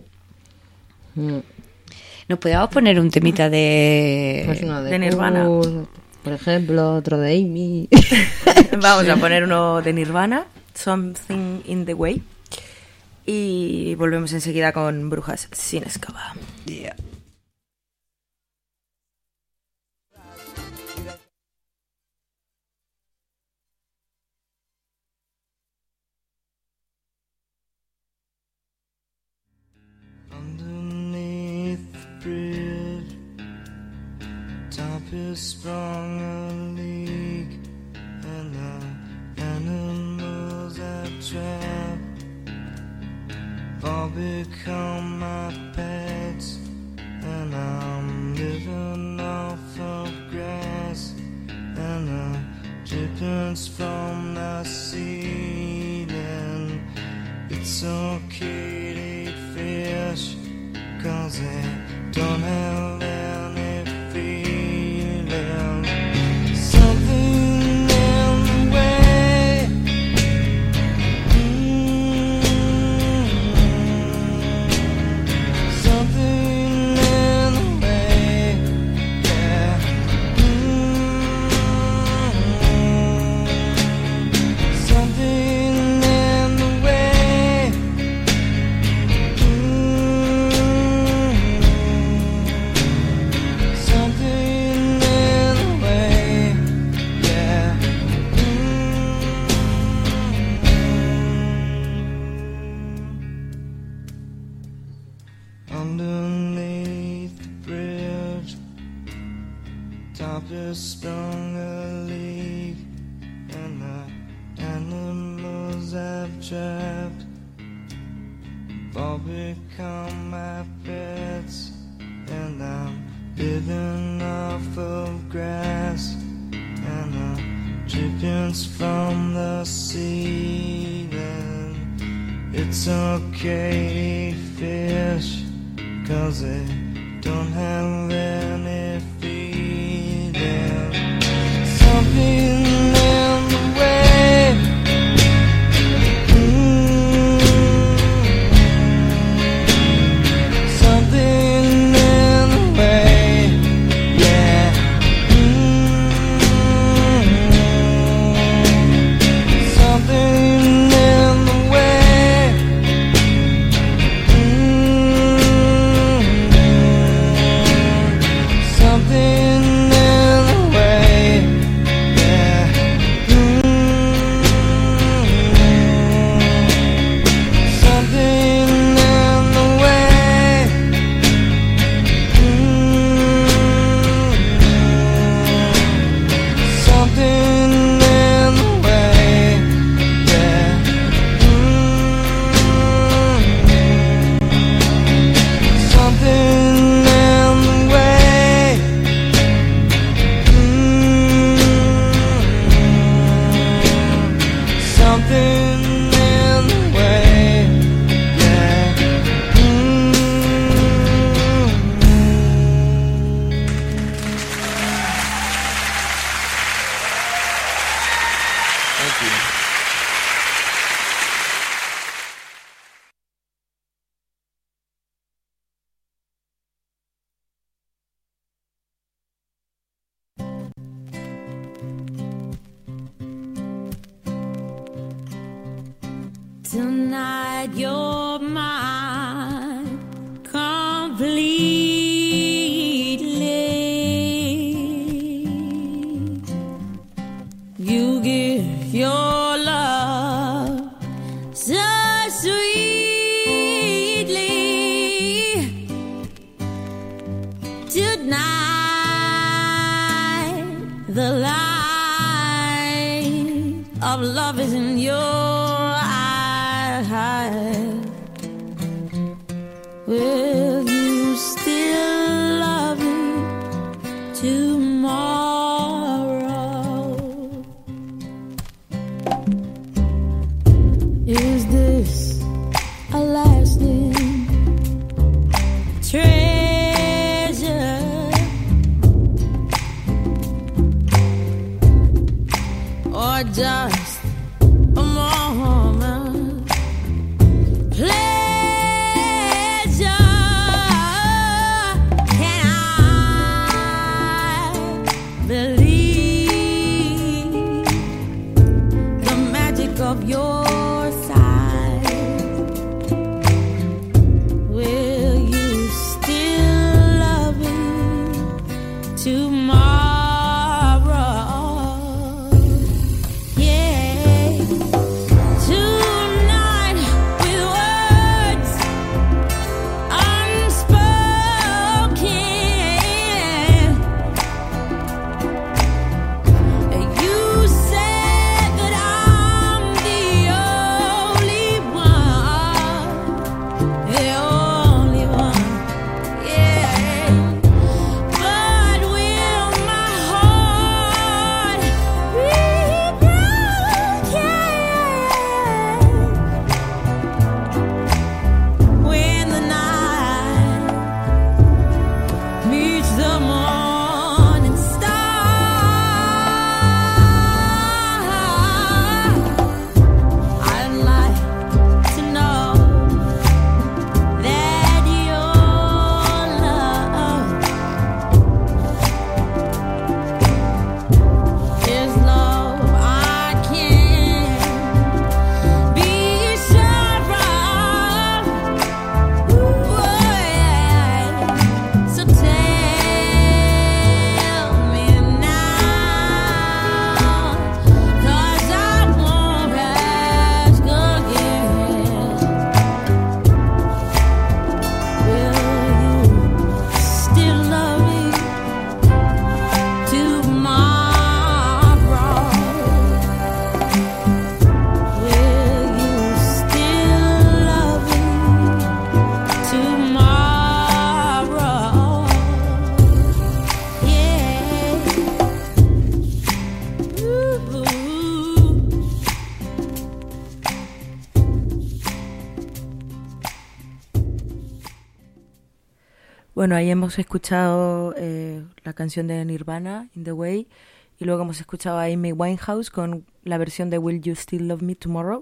¿Nos podíamos poner un temita de, pues uno de, de Nirvana? Kurt, por ejemplo, otro de Amy. Vamos a poner uno de Nirvana, Something in the Way. Y volvemos enseguida con Brujas sin Escoba. Yeah. Top is sprung a leak, and the animals I've trapped all become my pets, and I'm living off of grass and the drippings from the ceiling. It's okay to eat fish, 'cause they don't have any feeling. Something in the way, mm-hmm. Something in the way, yeah, mm-hmm. Something in the way, mm-hmm. Something in the way, yeah, mm-hmm. Underneath the bridge, top is sprung a leak, and the animals I've trapped all become my pets, and I'm living off of grass and the drippings from the ceiling. It's okay to eat fish, 'cause they don't have any feeling. Something in the way, mm-hmm. Something in the way, yeah, mm-hmm. Something in the way, mm-hmm. Something in the way, yeah, mm-hmm. Something in the way, mm-hmm. Something in the way, yeah, mm-hmm. Something in the way, mm-hmm. Something in the way, yeah, mm-hmm. Thank you. Tonight you're mine completely. You give your love so sweetly. Tonight the light of love is in your eyes. Will you still love me tomorrow? Is this a lasting treasure? Or just a moment pleasure? Can I believe the magic of your sight? Will you still love me tomorrow? Bueno, ahí hemos escuchado eh, la canción de Nirvana, In the Way, y luego hemos escuchado a Amy Winehouse con la versión de Will You Still Love Me Tomorrow,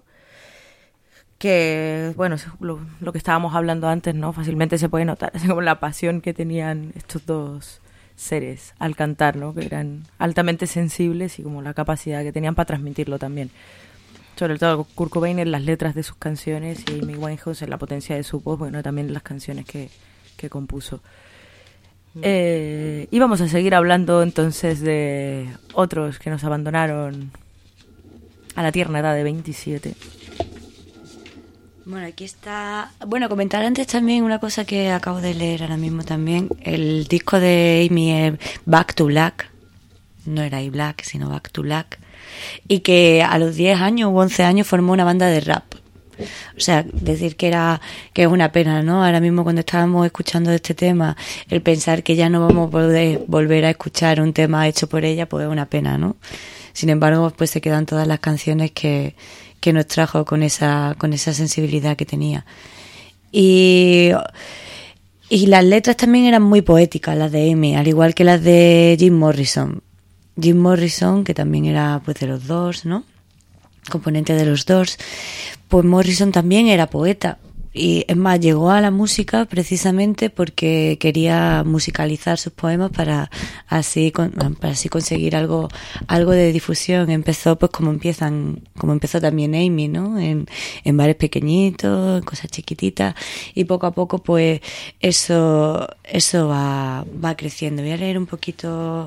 que, bueno, lo, lo que estábamos hablando antes, ¿no? Fácilmente se puede notar, es como la pasión que tenían estos dos seres al cantar, ¿no? Que eran altamente sensibles y como la capacidad que tenían para transmitirlo también. Sobre todo Kurt Cobain en las letras de sus canciones y Amy Winehouse en la potencia de su voz, bueno, también en las canciones que... que compuso. Eh, y vamos a seguir hablando entonces de otros que nos abandonaron a la tierna edad de veintisiete. Bueno, aquí está... Bueno, comentar antes también una cosa que acabo de leer ahora mismo también. El disco de Amy es Back to Black. No era I Black, sino Back to Black. Y que a los diez años u once años formó una banda de rap. O sea, decir que era que es una pena, ¿no? Ahora mismo cuando estábamos escuchando este tema, el pensar que ya no vamos a poder volver a escuchar un tema hecho por ella, pues es una pena, ¿no? Sin embargo, pues se quedan todas las canciones que, que nos trajo con esa, con esa sensibilidad que tenía. Y, y las letras también eran muy poéticas, las de Amy, al igual que las de Jim Morrison. Jim Morrison, que también era pues de los Doors, ¿no? Componente de los Doors. Pues Morrison también era poeta y es más, llegó a la música precisamente porque quería musicalizar sus poemas para así para así conseguir algo algo de difusión. Empezó pues como empiezan, como empezó también Amy, ¿no? En, en bares pequeñitos, en cosas chiquititas, y poco a poco pues eso eso va va creciendo. Voy a leer un poquito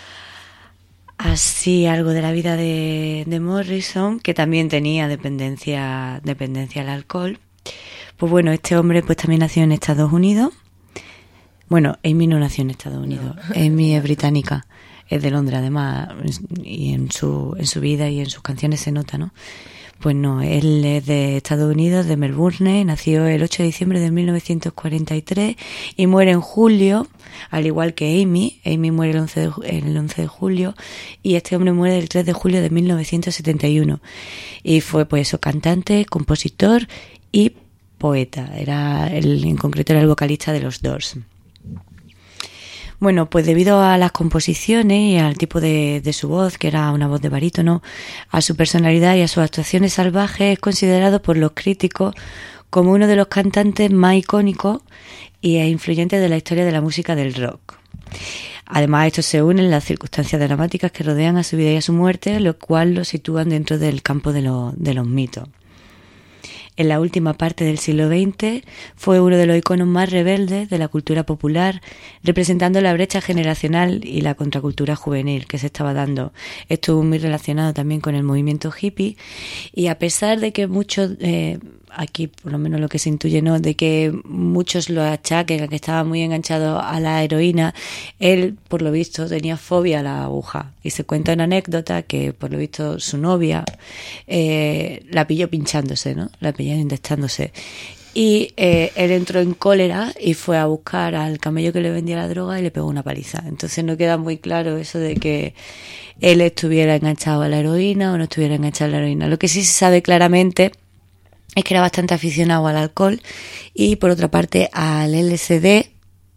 así algo de la vida de, de Morrison, que también tenía dependencia dependencia al alcohol. Pues bueno, este hombre pues también nació en Estados Unidos. Bueno, Amy no nació en Estados Unidos, no. Amy es británica, es de Londres además, y en su en su vida y en sus canciones se nota, ¿no? Pues no, él es de Estados Unidos, de Melbourne, nació el ocho de diciembre de mil novecientos cuarenta y tres y muere en julio, al igual que Amy. Amy muere el once de, el once de julio y este hombre muere el tres de julio de mil novecientos setenta y uno. Y fue pues eso, cantante, compositor y poeta. Era el, en concreto era el vocalista de los Doors. Bueno, pues debido a las composiciones y al tipo de, de su voz, que era una voz de barítono, a su personalidad y a sus actuaciones salvajes, es considerado por los críticos como uno de los cantantes más icónicos y influyentes de la historia de la música del rock. Además, esto se une en las circunstancias dramáticas que rodean a su vida y a su muerte, lo cual lo sitúan dentro del campo de, lo, de los mitos. En la última parte del siglo veinte fue uno de los iconos más rebeldes de la cultura popular, representando la brecha generacional y la contracultura juvenil que se estaba dando. Estuvo muy relacionado también con el movimiento hippie, y a pesar de que muchos, eh, aquí por lo menos lo que se intuye, ¿no?, de que muchos lo achaquen a que estaba muy enganchado a la heroína, él, por lo visto, tenía fobia a la aguja. Y se cuenta una anécdota que, por lo visto, su novia eh, la pilló pinchándose, ¿no? La pilló inyectándose. Y eh, él entró en cólera y fue a buscar al camello que le vendía la droga y le pegó una paliza. Entonces no queda muy claro eso de que él estuviera enganchado a la heroína o no estuviera enganchado a la heroína. Lo que sí se sabe claramente es que era bastante aficionado al alcohol y, por otra parte, al L S D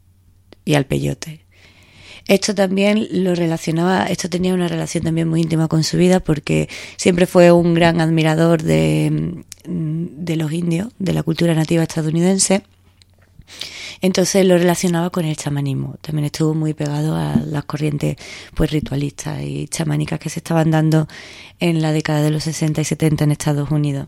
y al peyote. Esto también lo relacionaba, esto tenía una relación también muy íntima con su vida, porque siempre fue un gran admirador de, de los indios, de la cultura nativa estadounidense. Entonces lo relacionaba con el chamanismo. También estuvo muy pegado a las corrientes pues ritualistas y chamánicas que se estaban dando en la década de los sesenta y setenta en Estados Unidos.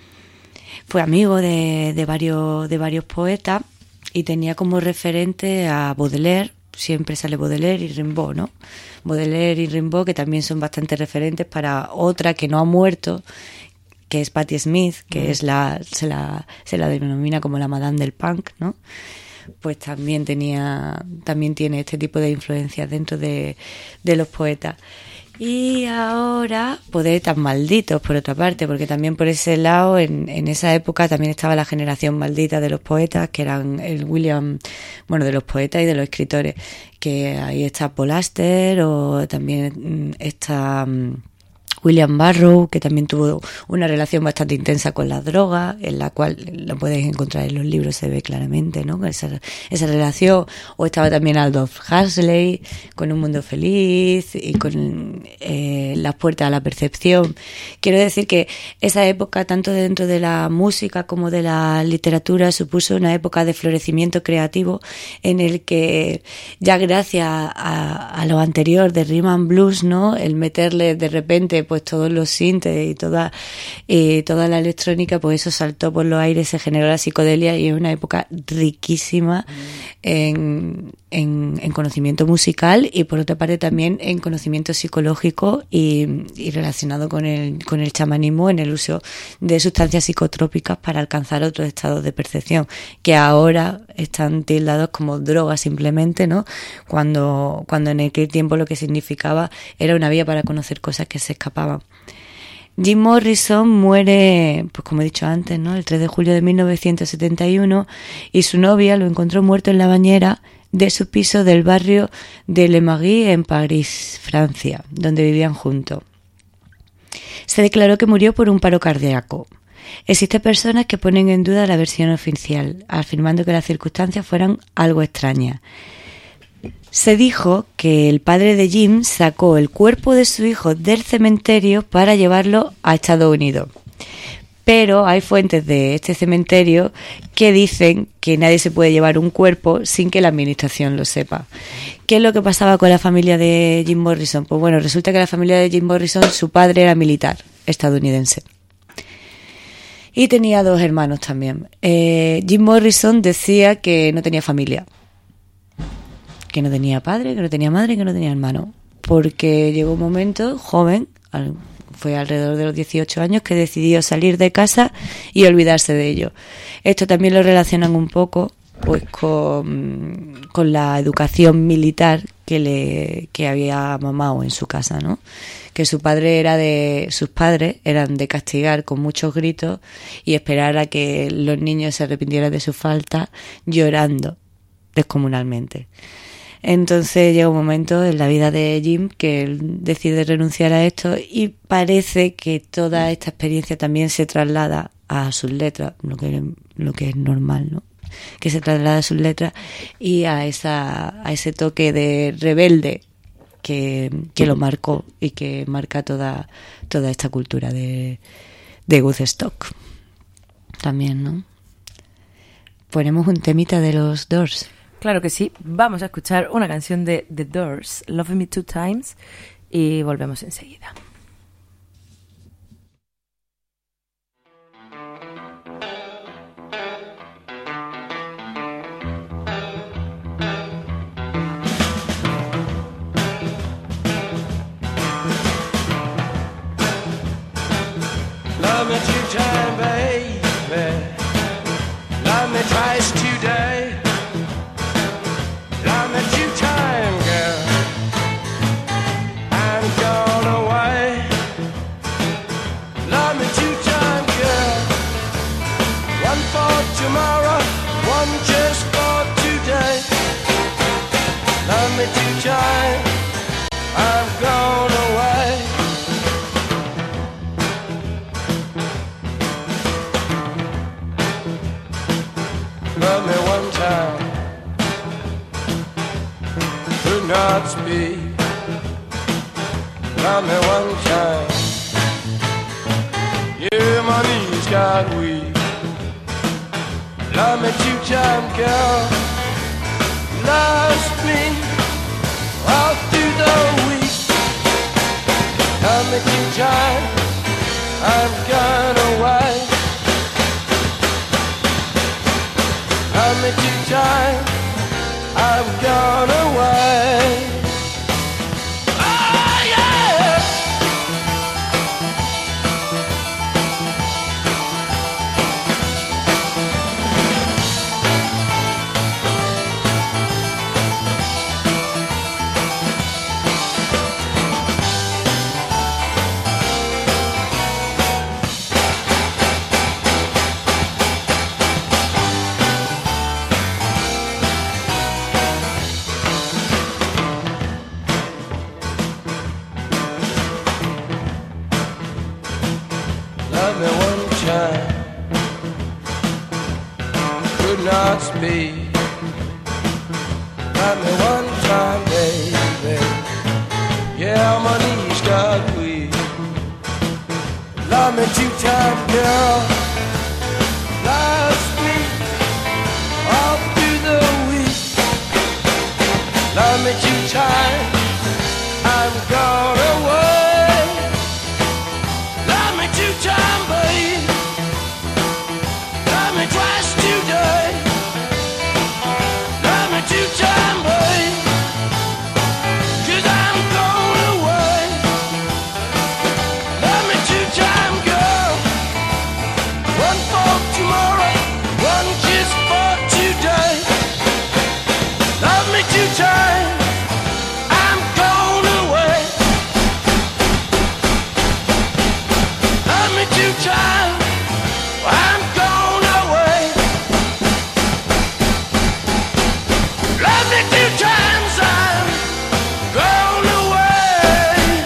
Fue amigo de, de varios de varios poetas y tenía como referente a Baudelaire. Siempre sale Baudelaire y Rimbaud, ¿no? Baudelaire y Rimbaud, que también son bastante referentes para otra que no ha muerto, que es Patti Smith, que mm. es la se la se la denomina como la Madame del Punk, ¿no? Pues también tenía también tiene este tipo de influencias dentro de, de los poetas. Y ahora, poetas malditos, por otra parte, porque también por ese lado, en, en esa época también estaba la generación maldita de los poetas, que eran el William, bueno, de los poetas y de los escritores, que ahí está Paul Auster, o también está William Burroughs, que también tuvo una relación bastante intensa con las drogas, en la cual lo puedes encontrar en los libros, se ve claramente, ¿no? Esa, esa relación. O estaba también Aldous Huxley, con Un mundo feliz, y con eh, Las puertas a la percepción. Quiero decir que esa época, tanto dentro de la música como de la literatura, supuso una época de florecimiento creativo, en el que ya gracias a, a lo anterior de Rhythm and Blues, ¿no?, el meterle de repente pues todos los sintes y toda y toda la electrónica, pues eso saltó por los aires, se generó la psicodelia, y es una época riquísima mm. en, en, en conocimiento musical, y por otra parte también en conocimiento psicológico y, y relacionado con el con el chamanismo, en el uso de sustancias psicotrópicas para alcanzar otros estados de percepción, que ahora están tildados como drogas simplemente, ¿no? Cuando, cuando en aquel tiempo lo que significaba era una vía para conocer cosas que se escapaban. Jim Morrison muere, pues como he dicho antes, ¿no?, el tres de julio de mil novecientos setenta y uno, y su novia lo encontró muerto en la bañera de su piso del barrio de Le Marais en París, Francia, donde vivían juntos. Se declaró que murió por un paro cardíaco. Existen personas que ponen en duda la versión oficial, afirmando que las circunstancias fueran algo extrañas. Se dijo que el padre de Jim sacó el cuerpo de su hijo del cementerio para llevarlo a Estados Unidos. Pero hay fuentes de este cementerio que dicen que nadie se puede llevar un cuerpo sin que la administración lo sepa. ¿Qué es lo que pasaba con la familia de Jim Morrison? Pues bueno, resulta que la familia de Jim Morrison, su padre era militar estadounidense. Y tenía dos hermanos también. Eh, Jim Morrison decía que no tenía familia. Que no tenía padre, que no tenía madre, que no tenía hermano. Porque llegó un momento, joven, al, fue alrededor de los dieciocho años, que decidió salir de casa y olvidarse de ello. Esto también lo relacionan un poco pues con, con la educación militar que le que había mamado en su casa, ¿no? Que su padre era de sus padres eran de castigar con muchos gritos y esperar a que los niños se arrepintieran de su falta llorando descomunalmente. Entonces llega un momento en la vida de Jim que él decide renunciar a esto y parece que toda esta experiencia también se traslada a sus letras, lo que, lo que es normal, ¿no? Que se traslada a sus letras y a esa a ese toque de rebelde que, que lo marcó y que marca toda toda esta cultura de, de Woodstock también, ¿no? Ponemos un temita de los Doors. Claro que sí, vamos a escuchar una canción de The Doors, Love Me Two Times, y volvemos enseguida. Love me two times, baby. Love me twice today. Love me two times, girl. I'm gone away. Love me two times, girl. One for tomorrow, one just for today. Love me two times. I'm gone away. Love me one time, could not speak. Love me one time, yeah, my knees got weak. Love me two times, girl. Lost me all through the week. Love me two times, I'm gone away. Love me two times, I've gone away. Oh yeah. Love me one time, could not speak. Love me one time, baby. Yeah, my knees got weak. Love me two times, girl. Lost me all through the week. Love me two times, I'm gone away. Love me two times, babe. Love me twice today. Love me two times, babe. 'Cause I'm going away. Love me two times, girl. One for tomorrow, one just for today. Love me two times, I'm going away. Love me two times, I'm going away. Love me two times, I'm going away.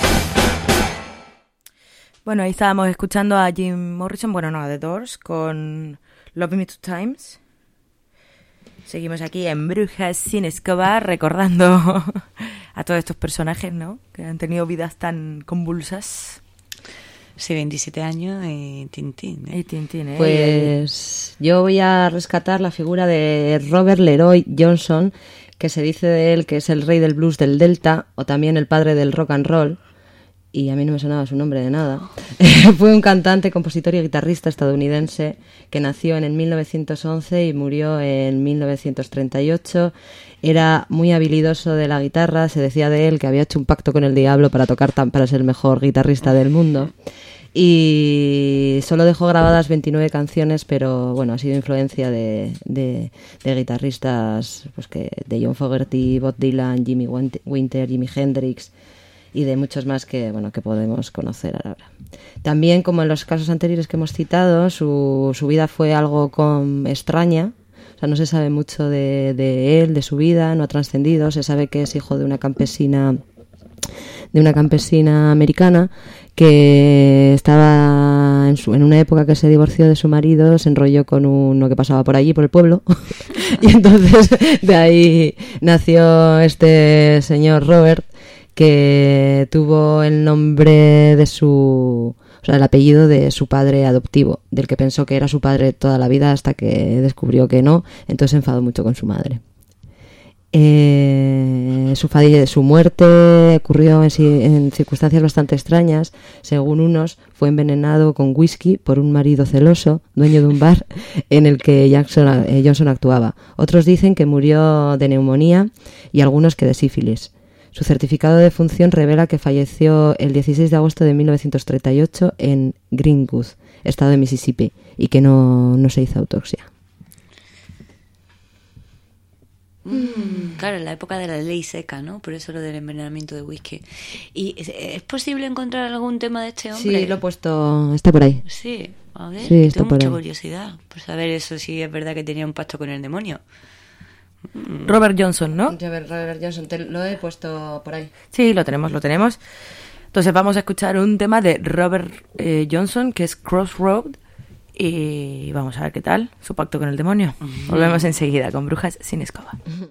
Bueno, ahí estábamos escuchando a Jim Morrison, bueno, no, a The Doors, con Love Me Two Times. Seguimos aquí en Brujas sin Escoba, recordando a todos estos personajes, ¿no? Que han tenido vidas tan convulsas. Sí, veintisiete años y Tintín. ¿eh? Y Tintín, ¿eh? Pues yo voy a rescatar la figura de Robert Leroy Johnson, que se dice de él que es el rey del blues del Delta, o también el padre del rock and roll, y a mí no me sonaba su nombre de nada. Fue un cantante, compositor y guitarrista estadounidense que nació en el mil novecientos once y murió en mil novecientos treinta y ocho. Era muy habilidoso de la guitarra, se decía de él que había hecho un pacto con el diablo para tocar tan, para ser el mejor guitarrista del mundo. Y solo dejó grabadas veintinueve canciones, pero bueno, ha sido influencia de, de, de guitarristas pues que de John Fogerty, Bob Dylan, Jimmy Winter, Jimi Hendrix y de muchos más que bueno que podemos conocer ahora. También, como en los casos anteriores que hemos citado, su, su vida fue algo con, extraña. O sea, no se sabe mucho de, de él, de su vida, no ha trascendido. Se sabe que es hijo de una campesina de una campesina americana que estaba en, su, en una época que se divorció de su marido, se enrolló con uno que pasaba por allí, por el pueblo, y entonces de ahí nació este señor Robert, que tuvo el nombre de su... O sea, el apellido de su padre adoptivo, del que pensó que era su padre toda la vida hasta que descubrió que no, entonces se enfadó mucho con su madre. Eh, su, su muerte ocurrió en, en circunstancias bastante extrañas. Según unos, fue envenenado con whisky por un marido celoso, dueño de un bar en el que Jackson, eh, Johnson actuaba. Otros dicen que murió de neumonía y algunos que de sífilis. Su certificado de defunción revela que falleció el dieciséis de agosto de mil novecientos treinta y ocho en Greenwood, estado de Mississippi, y que no, no se hizo autopsia. Mm, claro, en la época de la ley seca, ¿no? Por eso lo del envenenamiento de whisky. ¿Y es, es posible encontrar algún tema de este hombre? Sí, lo he puesto, está por ahí. Sí, a ver, sí, está tengo por mucha ahí. curiosidad por saber eso, si es verdad que tenía un pacto con el demonio. Robert Johnson, ¿no? Robert Johnson, te lo he puesto por ahí. Sí, lo tenemos, lo tenemos. Entonces vamos a escuchar un tema de Robert eh, Johnson, que es Crossroad, y vamos a ver qué tal su pacto con el demonio. Uh-huh. Volvemos enseguida con Brujas sin Escoba. Uh-huh.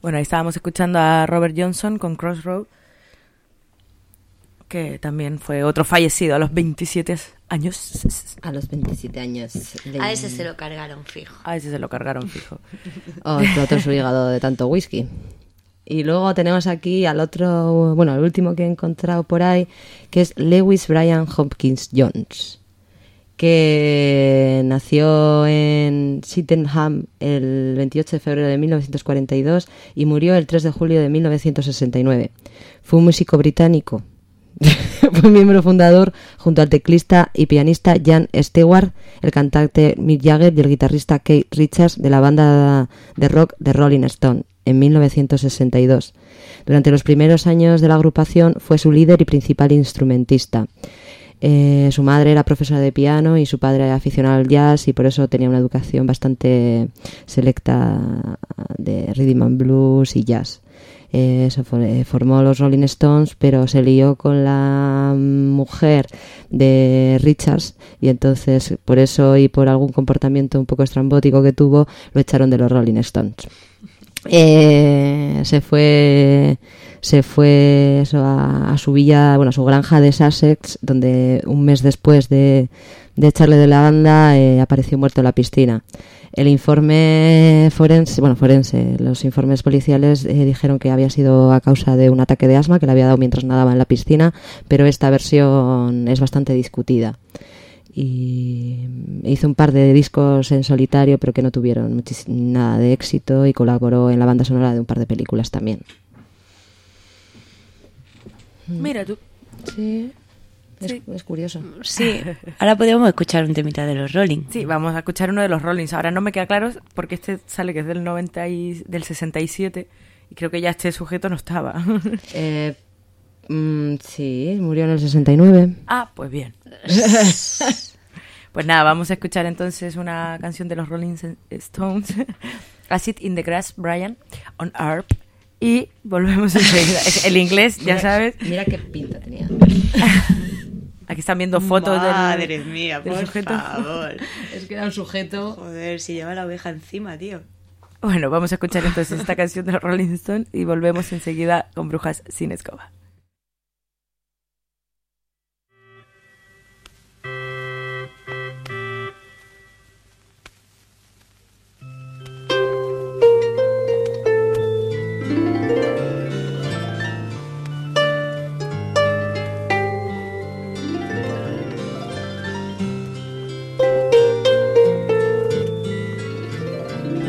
Bueno, ahí estábamos escuchando a Robert Johnson con Crossroad, que también fue otro fallecido a los veintisiete años. A los veintisiete años. Le... A ese se lo cargaron fijo. A ese se lo cargaron fijo. Otro, otro su hígado de tanto whisky. Y luego tenemos aquí al otro, bueno, el último que he encontrado por ahí, que es Lewis Brian Hopkins Jones, que nació en Sydenham el veintiocho de febrero de mil novecientos cuarenta y dos y murió el tres de julio de mil novecientos sesenta y nueve. Fue un músico británico. Fue miembro fundador junto al teclista y pianista Jan Stewart, el cantante Mick Jagger y el guitarrista Keith Richards de la banda de rock The Rolling Stone en mil novecientos sesenta y dos. Durante los primeros años de la agrupación fue su líder y principal instrumentista. Eh, su madre era profesora de piano y su padre era aficionado al jazz y por eso tenía una educación bastante selecta de rhythm and blues y jazz. Eh, se fue, formó los Rolling Stones, pero se lió con la mujer de Richards y entonces por eso y por algún comportamiento un poco estrambótico que tuvo lo echaron de los Rolling Stones. Eh, se fue se fue eso, a, a su villa, bueno, a su granja de Sussex, donde un mes después de, de echarle de la banda eh, apareció muerto en la piscina. El informe forense, bueno, forense, los informes policiales eh, dijeron que había sido a causa de un ataque de asma que le había dado mientras nadaba en la piscina, pero esta versión es bastante discutida. Y hizo un par de discos en solitario, pero que no tuvieron muchis- nada de éxito, y colaboró en la banda sonora de un par de películas también. Mira tú. Sí, es, Sí. es curioso. Sí, ahora podemos escuchar un temita de los Rolling. Sí, vamos a escuchar uno de los Rollins. Ahora no me queda claro porque este sale que es del noventa y, del sesenta y siete y creo que ya este sujeto no estaba. Eh, mm, sí, murió en el sesenta y nueve. Ah, pues bien. Pues nada, vamos a escuchar entonces una canción de los Rolling Stones, Acid in the Grass, Brian, on Harp, y volvemos enseguida. Es- El inglés, ya sabes. Mira qué pinta tenía. Aquí están viendo fotos del, Madre mía, del por sujeto. favor. Es que era un sujeto. Joder, si lleva la oveja encima, tío. Bueno, vamos a escuchar entonces esta canción de los Rolling Stones y volvemos enseguida con Brujas sin Escoba.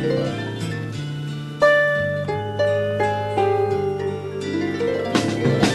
Thank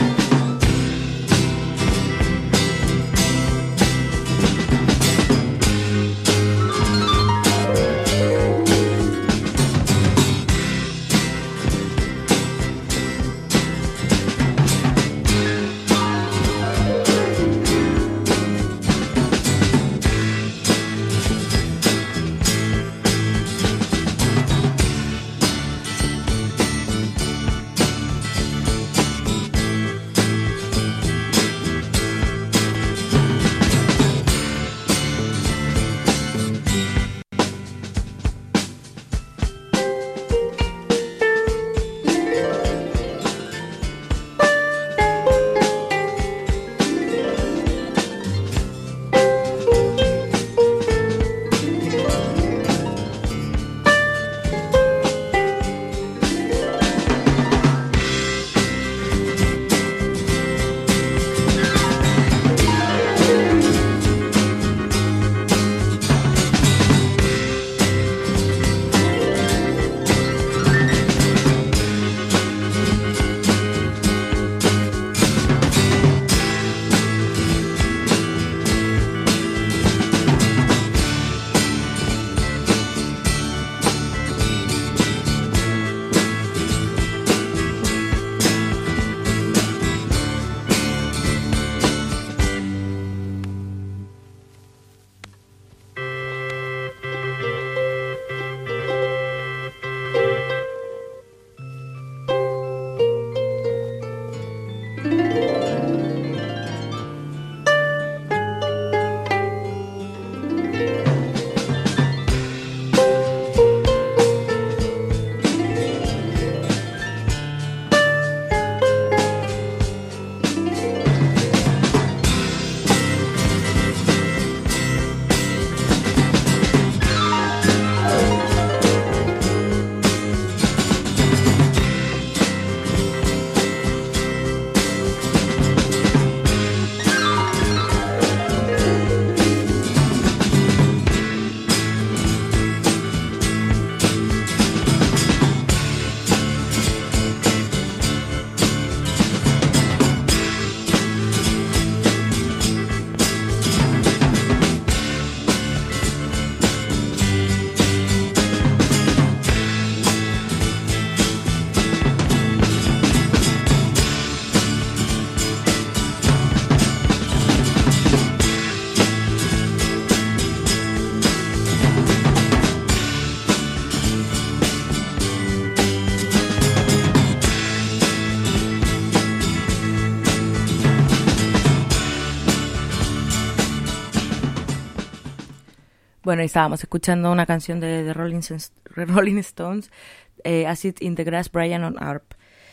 Bueno, y estábamos escuchando una canción de, de Rolling, Rolling Stones, eh, Acid in the Grass, Brian on Harp.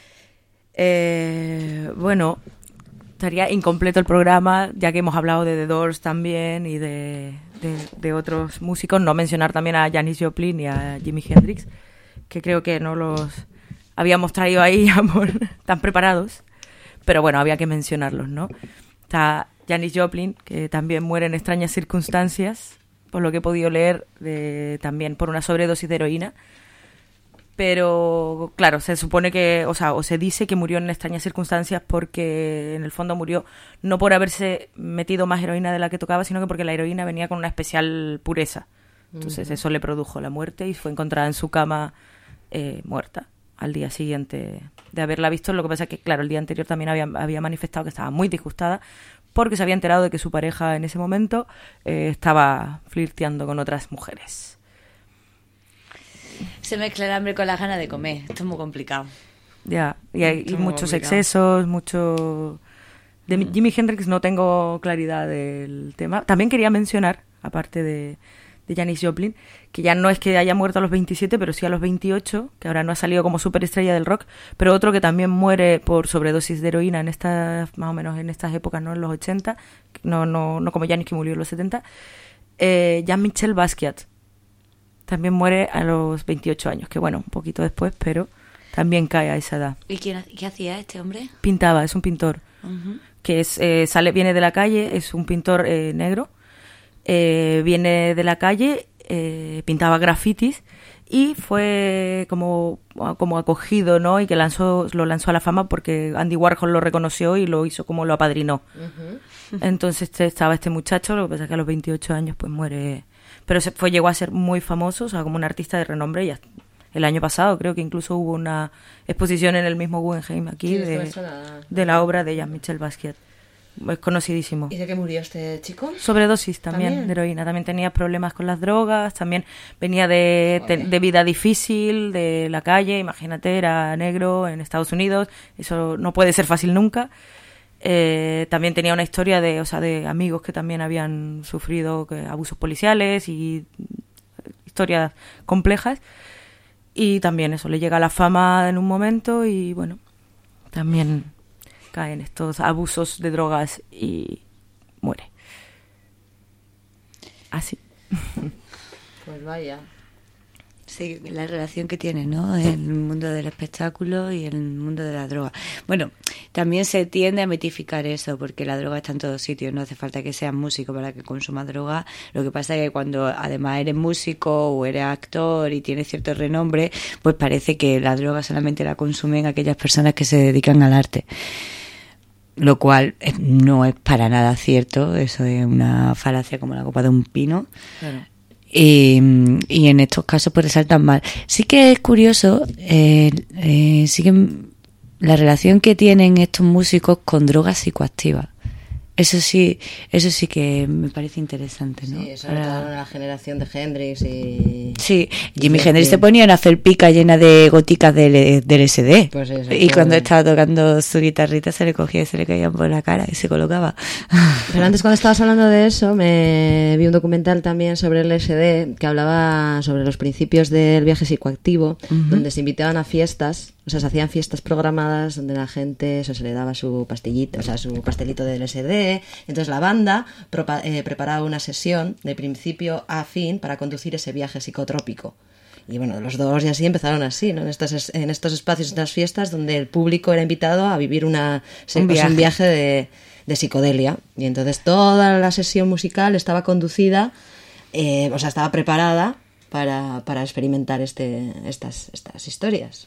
Eh, bueno, estaría incompleto el programa, ya que hemos hablado de The Doors también y de, de, de otros músicos, no mencionar también a Janis Joplin y a Jimi Hendrix, que creo que no los habíamos traído ahí amor, tan preparados, pero bueno, había que mencionarlos, ¿no? Está Janis Joplin, que también muere en extrañas circunstancias, por lo que he podido leer, de, también por una sobredosis de heroína. Pero, claro, se supone que, o sea, o se dice que murió en extrañas circunstancias porque en el fondo murió no por haberse metido más heroína de la que tocaba, sino que porque la heroína venía con una especial pureza. Entonces uh-huh. eso le produjo la muerte y fue encontrada en su cama eh, muerta al día siguiente de haberla visto. Lo que pasa es que, claro, el día anterior también había, había manifestado que estaba muy disgustada porque se había enterado de que su pareja en ese momento eh, estaba flirteando con otras mujeres. Se mezcla el hambre con las ganas de comer. Esto es muy complicado. Ya, y hay y muchos complicado. excesos, mucho... De mm. Jimi Hendrix no tengo claridad del tema. También quería mencionar, aparte de, de Janis Joplin, que ya no es que haya muerto a los veintisiete, pero sí a los veintiocho, que ahora no ha salido como superestrella del rock, pero otro que también muere por sobredosis de heroína en estas, más o menos en estas épocas, no en los ochenta, no, no, no como Janis, que murió en los setenta, eh, Jean-Michel Basquiat. También muere a los veintiocho años, que bueno, un poquito después, pero también cae a esa edad. ¿Y quién, qué hacía este hombre? Pintaba, es un pintor, uh-huh. que es eh, sale viene de la calle, es un pintor eh, negro, eh, viene de la calle, eh, pintaba grafitis y fue como, como acogido, ¿no? Y que lanzó lo lanzó a la fama porque Andy Warhol lo reconoció y lo hizo como lo apadrinó. Uh-huh. Entonces este, estaba este muchacho, lo que pasa es que a los veintiocho años pues muere... Pero se fue, llegó a ser muy famoso, o sea, como un artista de renombre. Ya el año pasado creo que incluso hubo una exposición en el mismo Guggenheim aquí sí, de, de la obra de Jean-Michel Basquiat. Es conocidísimo. ¿Y de qué murió este chico? Sobredosis también, ¿También? de heroína. También tenía problemas con las drogas, también venía de, de, de vida difícil, de la calle. Imagínate, era negro en Estados Unidos. Eso no puede ser fácil nunca. Eh, también tenía una historia de, o sea, de amigos que también habían sufrido que, abusos policiales y historias complejas, y también eso, le llega la fama en un momento y bueno, también caen estos abusos de drogas y muere. Así. Pues vaya. Sí, la relación que tiene, ¿no? El mundo del espectáculo y el mundo de la droga. Bueno, también se tiende a mitificar eso, porque la droga está en todos sitios, no hace falta que seas músico para que consumas droga. Lo que pasa es que cuando además eres músico o eres actor y tienes cierto renombre, pues parece que la droga solamente la consumen aquellas personas que se dedican al arte. Lo cual no es para nada cierto, eso es una falacia como la copa de un pino. Claro. Y, y en estos casos pues resaltan mal. Sí que es curioso eh, eh, sí que la relación que tienen estos músicos con drogas psicoactivas. Eso sí, eso sí que me parece interesante, ¿no? Sí, sobre todo en la generación de Hendrix y... Sí, Jimi Hendrix se ponía a hacer pica llena de goticas de, de L S D. Pues eso, y cuando estaba tocando su guitarrita se le cogía y se le caían por la cara y se colocaba. Pero antes, cuando estabas hablando de eso, me vi un documental también sobre el L S D que hablaba sobre los principios del viaje psicoactivo, uh-huh. donde se invitaban a fiestas. O sea, se hacían fiestas programadas donde la gente, eso, se le daba su pastillito, o sea, su pastelito de L S D. Entonces la banda propa- eh, preparaba una sesión de principio a fin para conducir ese viaje psicotrópico. Y bueno, los dos y así empezaron así, ¿no? En estos, en estos espacios, en estas fiestas donde el público era invitado a vivir una, un viaje, un viaje de, de psicodelia. Y entonces toda la sesión musical estaba conducida, eh, o sea, estaba preparada para, para experimentar este, estas, estas historias.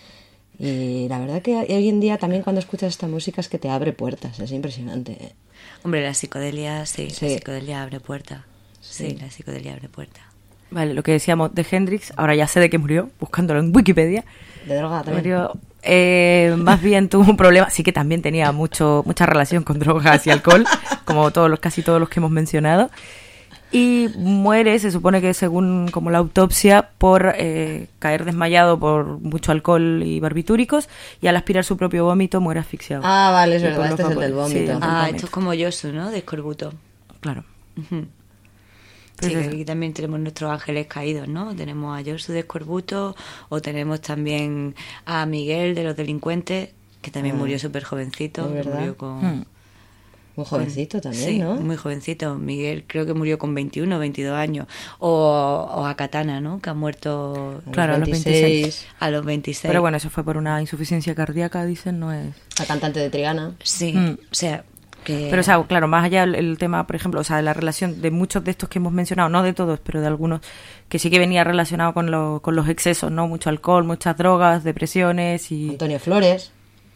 Y la verdad que hoy en día también cuando escuchas esta música es que te abre puertas, es impresionante. Hombre, la psicodelia, sí, sí. la psicodelia abre puertas. Sí. sí, la psicodelia abre puertas. Vale, lo que decíamos de Hendrix, ahora ya sé de qué murió, buscándolo en Wikipedia. De droga también. Murió, eh, más bien tuvo un problema, sí que también tenía mucho mucha relación con drogas y alcohol, como todos los casi todos los que hemos mencionado. Y muere, se supone que según como la autopsia, por eh, caer desmayado por mucho alcohol y barbitúricos, y al aspirar su propio vómito muere asfixiado. Ah, vale, es verdad, este es el del vómito. Sí, ah, vómito. Esto es como Yosu, ¿no? De escorbuto. Claro. Uh-huh. Pues sí, que eso. aquí también tenemos nuestros ángeles caídos, ¿no? Tenemos a Josu de Escorbuto, o tenemos también a Miguel de los delincuentes, que también Ah, murió súper jovencito. ¿es verdad? Murió con... Hmm. Muy jovencito también, sí, ¿no? muy jovencito. Miguel creo que murió con veintiuno, veintidós años. O, o a Katana, ¿no? Que ha muerto Claro, a los veintiséis. a los veintiséis. Pero bueno, eso fue por una insuficiencia cardíaca, dicen, no es... La cantante de Triana. Sí, Mm. o sea, que... Pero, o sea, claro, más allá el, el tema, por ejemplo, o sea, la relación de muchos de estos que hemos mencionado, no de todos, pero de algunos, que sí que venía relacionado con, lo, con los excesos, ¿no? Mucho alcohol, muchas drogas, depresiones y... Antonio Flores.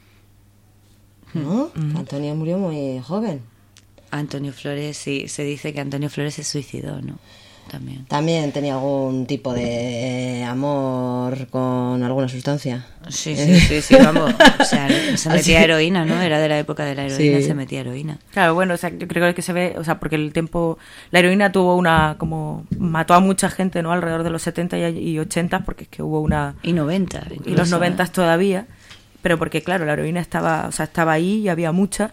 ¿No? Antonio murió muy joven. Antonio Flores, sí, se dice que Antonio Flores se suicidó, ¿no? También. También tenía algún tipo de amor con alguna sustancia. Sí, sí, sí, sí, vamos. O sea, se metía Así. heroína, ¿no? Era de la época de la heroína, Sí. se metía heroína. Claro, bueno, o sea, yo creo que se ve, o sea, porque el tiempo, la heroína tuvo una, como, mató a mucha gente, ¿no? Alrededor de los setenta y y ochenta, porque es que hubo una... Y noventa. Y incluso, los ¿eh? noventa todavía, pero porque, claro, la heroína estaba, o sea, estaba ahí y había mucha.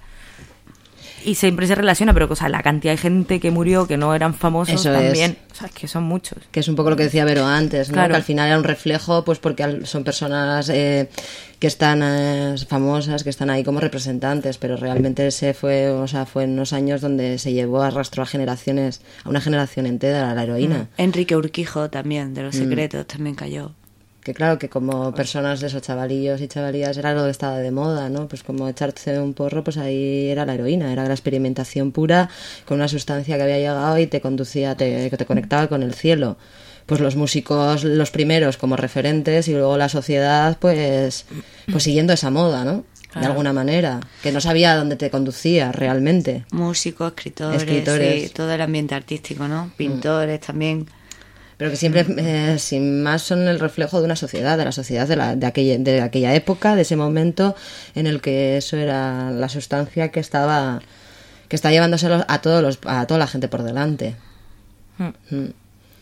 Y siempre se relaciona, pero o sea, la cantidad de gente que murió, que no eran famosos Eso también, es. o sea, es que son muchos. Que es un poco lo que decía Vero antes, ¿no? Claro. Que al final era un reflejo, pues porque al- son personas eh, que están eh, famosas, que están ahí como representantes, pero realmente ese fue, o sea, fue en unos años donde se llevó arrastró a generaciones, a una generación entera la heroína. Enrique Urquijo también, de Los Secretos, también cayó. Que claro, que como personas de esos chavalillos y chavalillas era lo que estaba de moda, ¿no? Pues como echarse un porro, pues ahí era la heroína, era la experimentación pura con una sustancia que había llegado y te conducía, te, que te conectaba con el cielo. Pues los músicos, los primeros como referentes y luego la sociedad, pues, pues siguiendo esa moda, ¿no? De Claro. alguna manera, que no sabía dónde te conducía realmente. Músicos, escritores, Escritores. sí, todo el ambiente artístico, ¿no? Pintores también. Pero que siempre, eh, sin más, son el reflejo de una sociedad, de la sociedad de, la, de, aquella, de aquella época, de ese momento en el que eso era la sustancia que estaba que está llevándose a todos los, a toda la gente por delante. Mm. Mm. Sí,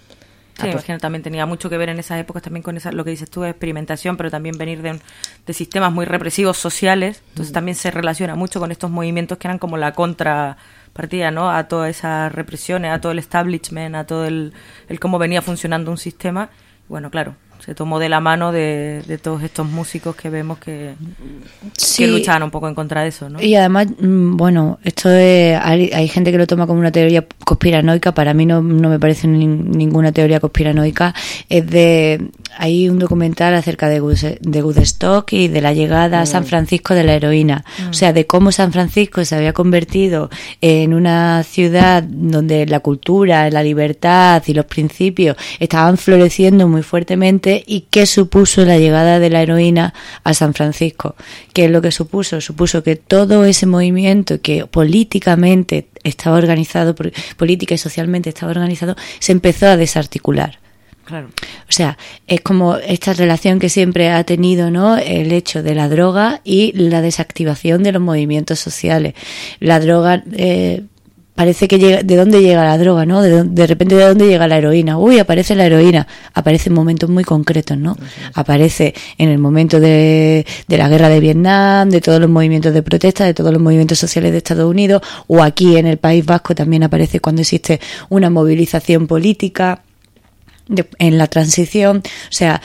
Ah, pues- imagino, también tenía mucho que ver en esas épocas también con esa, lo que dices tú, de experimentación, pero también venir de, un- de sistemas muy represivos sociales. Entonces también se relaciona mucho con estos movimientos que eran como la contrapartida, ¿no? A todas esas represiones, a todo el establishment, a todo el, el cómo venía funcionando un sistema. Bueno, claro, se tomó de la mano de, de todos estos músicos que vemos que, Sí. que luchaban un poco en contra de eso, ¿no? Y además, mm, bueno, esto es, hay, hay gente que lo toma como una teoría conspiranoica, para mí no, no me parece ni- ninguna teoría conspiranoica. Es de, hay un documental acerca de, Gus- de Woodstock y de la llegada a San Francisco de la heroína. O sea, de cómo San Francisco se había convertido en una ciudad donde la cultura, la libertad y los principios estaban floreciendo muy fuertemente, y qué supuso la llegada de la heroína a San Francisco. ¿Qué es lo que supuso? Supuso que todo ese movimiento que políticamente estaba organizado, por- política y socialmente estaba organizado, se empezó a desarticular. Claro. O sea, es como esta relación que siempre ha tenido, ¿no? El hecho de la droga y la desactivación de los movimientos sociales. La droga, eh, parece que llega, ¿de dónde llega la droga, no? De, dó- de repente, ¿de dónde llega la heroína? Uy, aparece la heroína. Aparece en momentos muy concretos, ¿no? Aparece en el momento de, de la guerra de Vietnam, de todos los movimientos de protesta, de todos los movimientos sociales de Estados Unidos, o aquí en el País Vasco también aparece cuando existe una movilización política. De- en la transición, o sea,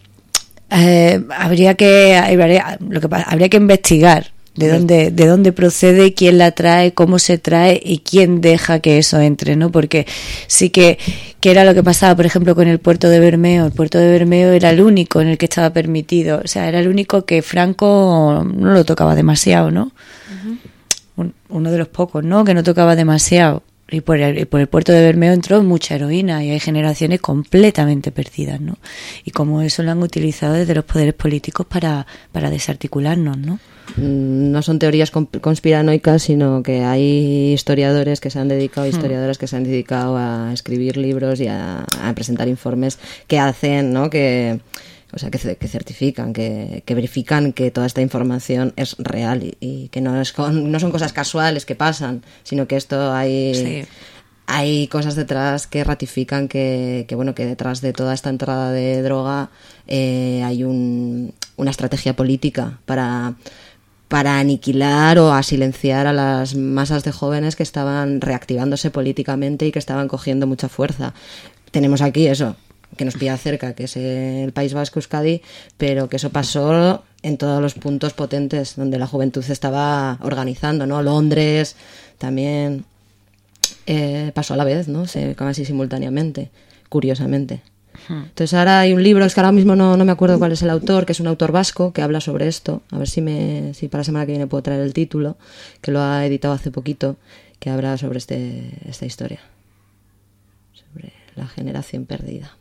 eh, habría que habría, lo que pa- habría que investigar de dónde de dónde procede, quién la trae, cómo se trae y quién deja que eso entre, ¿no? Porque sí que que era lo que pasaba, por ejemplo, con el puerto de Bermeo. El puerto de Bermeo era el único en el que estaba permitido, o sea, era el único que Franco no lo tocaba demasiado, ¿no? Un- uno de los pocos, ¿no? Que no tocaba demasiado. Y por el, y por el puerto de Bermeo entró mucha heroína y hay generaciones completamente perdidas, ¿no? Y como eso lo han utilizado desde los poderes políticos para, para desarticularnos, ¿no? Mm, No son teorías comp- conspiranoicas, sino que hay historiadores que se han dedicado, historiadoras que se han dedicado a escribir libros y a, a presentar informes que hacen, ¿no? Que, o sea, que, ce- que certifican, que, que verifican que toda esta información es real y, y que no es con- no son cosas casuales que pasan, sino que esto hay Sí. hay cosas detrás que ratifican que, que bueno que detrás de toda esta entrada de droga eh, hay un, una estrategia política para para aniquilar o a silenciar a las masas de jóvenes que estaban reactivándose políticamente y que estaban cogiendo mucha fuerza. Tenemos aquí eso, que nos pilla cerca, que es el País Vasco, Euskadi, pero que eso pasó en todos los puntos potentes donde la juventud se estaba organizando, ¿no? Londres también eh, pasó a la vez, ¿no? Se, casi simultáneamente, curiosamente. Entonces ahora hay un libro, es que ahora mismo no, no me acuerdo cuál es el autor, que es un autor vasco que habla sobre esto. A ver si me si para la semana que viene puedo traer el título, que lo ha editado hace poquito, que habla sobre este esta historia, sobre la generación perdida.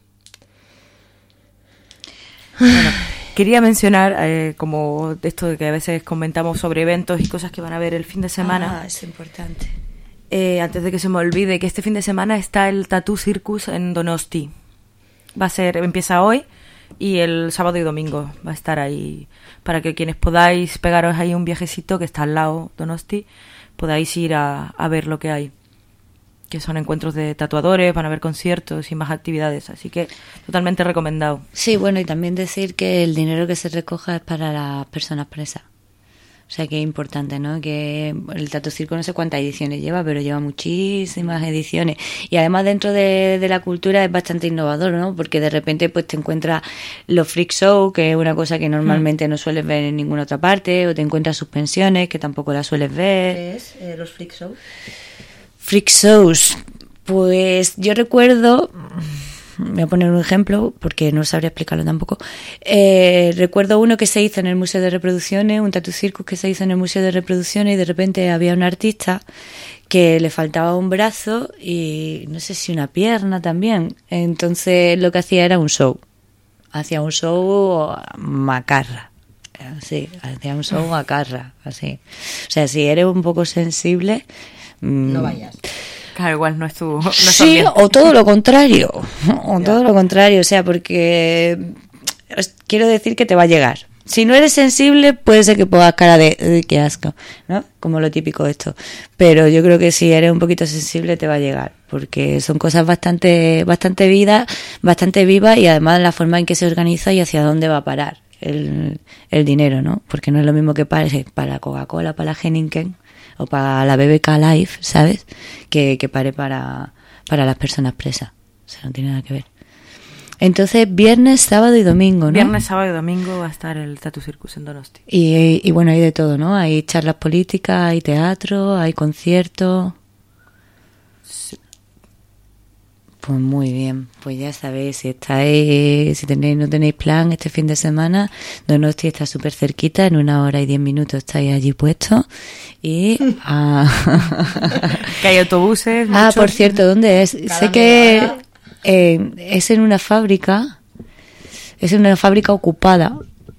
Bueno, quería mencionar, eh, como esto de que a veces comentamos sobre eventos y cosas que van a ver el fin de semana. Ah, es importante. Eh, antes de que se me olvide, que este fin de semana está el Tattoo Circus en Donosti. Va a ser, empieza hoy y el sábado y domingo va a estar ahí para que quienes podáis pegaros ahí un viajecito que está al lado Donosti, podáis ir a, a ver lo que hay, que son encuentros de tatuadores, van a haber conciertos y más actividades, así que totalmente recomendado. Sí, bueno, y también decir que el dinero que se recoja es para las personas presas. O sea que es importante, ¿no? Que el Tattoo Circo no sé cuántas ediciones lleva, pero lleva muchísimas ediciones. Y además dentro de, de la cultura es bastante innovador, ¿no? Porque de repente pues te encuentras los freak show, que es una cosa que normalmente no sueles ver en ninguna otra parte, o te encuentras suspensiones, que tampoco las sueles ver. ¿Qué es eh, los freak shows? Freak shows, pues yo recuerdo, voy a poner un ejemplo porque no sabría explicarlo tampoco. Eh, recuerdo uno que se hizo en el Museo de Reproducciones, un Tattoo Circus que se hizo en el Museo de Reproducciones, y de repente había un artista que le faltaba un brazo y no sé si una pierna también. Entonces lo que hacía era un show, hacía un show macarra. Sí, hacía un show macarra, así. O sea, si eres un poco sensible, no vayas. Claro, igual no es tu... No es tu sí, ambiente. o todo lo contrario, o todo lo contrario, o sea, porque quiero decir que te va a llegar. Si no eres sensible, puede ser que pongas cara de "Uy, qué asco", ¿no? Como lo típico de esto. Pero yo creo que si eres un poquito sensible te va a llegar, porque son cosas bastante, bastante vidas, bastante vivas, y además la forma en que se organiza y hacia dónde va a parar el, el dinero, ¿no? Porque no es lo mismo que para, para Coca-Cola, para la Heineken o para la B B K Life, ¿sabes? Que, que pare para, para las personas presas. O sea, no tiene nada que ver. Entonces, viernes, sábado y domingo, ¿no? Viernes, sábado y domingo va a estar el Tattoo Circus en Donosti. Y, y bueno, hay de todo, ¿no? Hay charlas políticas, hay teatro, hay conciertos. Sí. Pues muy bien, pues ya sabéis, si estáis, si tenéis, no tenéis plan este fin de semana, Donosti está súper cerquita, en una hora y diez minutos estáis allí puestos. Y ah, que hay autobuses. ah, muchos. por cierto, ¿dónde es? Cada sé que eh, es en una fábrica, es en una fábrica ocupada,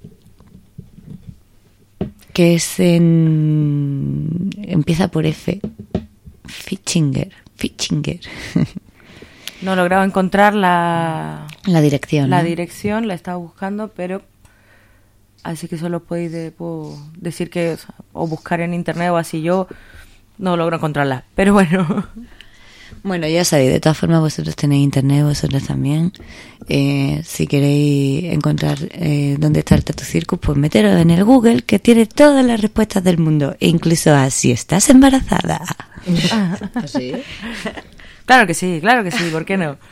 que es en, empieza por F, Fichinger, Fichinger. No he logrado encontrar la, La dirección, la ¿no? dirección, la estaba buscando, pero así que solo podéis de, puedo decir que o, sea, o buscar en internet o así. Yo no logro encontrarla, pero bueno. Bueno, ya sabéis, de todas formas vosotros tenéis internet, vosotros también. Eh, si queréis encontrar eh, dónde está el Tattoo Circus, pues meteros en el Google, que tiene todas las respuestas del mundo, e incluso a si estás embarazada. ¿Sí? Claro que sí, claro que sí, ¿por qué no?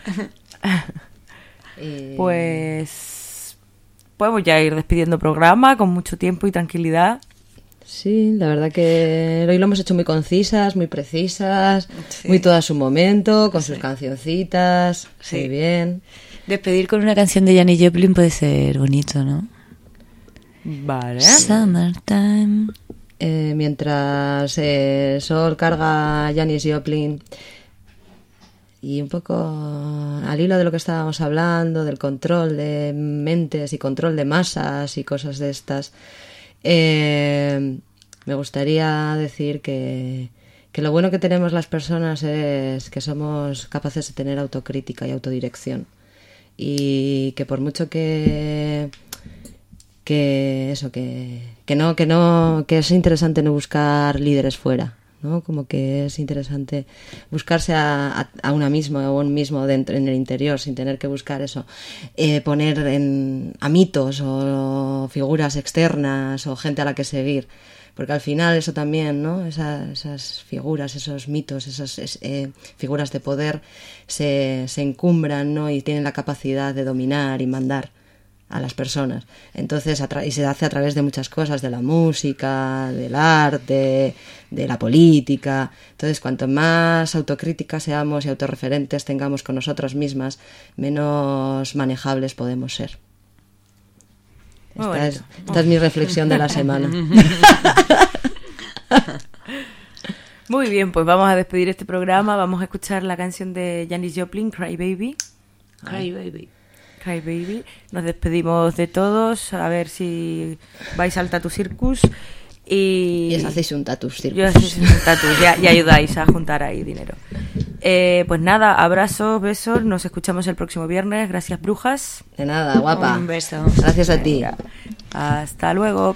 Eh, Pues podemos ya ir despidiendo programa con mucho tiempo y tranquilidad. Sí, la verdad que hoy lo hemos hecho muy concisas, muy precisas, Sí. muy todo a su momento, con sus cancioncitas, Sí. muy bien. Despedir con una canción de Janis Joplin puede ser bonito, ¿no? Vale. Summertime. Eh, mientras eh, Sol carga a Janis Joplin y un poco al hilo de lo que estábamos hablando, del control de mentes y control de masas y cosas de estas, eh, me gustaría decir que, que lo bueno que tenemos las personas es que somos capaces de tener autocrítica y autodirección, y que por mucho que que eso que, que no que no que es interesante no buscar líderes fuera, ¿no? Como que es interesante buscarse a, a, a una misma o un mismo dentro en el interior, sin tener que buscar eso, eh, poner en, a mitos o figuras externas o gente a la que seguir, porque al final eso también, ¿no? Esa, esas figuras, esos mitos, esas es, eh, figuras de poder se, se encumbran, ¿no? Y tienen la capacidad de dominar y mandar a las personas. Entonces, a tra- y se hace a través de muchas cosas, de la música, del arte, de la política. Entonces, cuanto más autocríticas seamos y autorreferentes tengamos con nosotras mismas, menos manejables podemos ser. Esta, es, esta es mi reflexión de la semana. Muy bien, pues vamos a despedir este programa. Vamos a escuchar la canción de Janis Joplin, Cry Baby. Cry Baby. Cry Baby. Nos despedimos de todos. A ver si vais al Tattoo Circus. Y, y os hacéis un Tattoo Circus. Y, hacéis un tattoo, y, y ayudáis a juntar ahí dinero. Eh, pues nada, abrazos, besos. Nos escuchamos el próximo viernes. Gracias, brujas. De nada, guapa. Un beso. Gracias a ti. Hasta luego.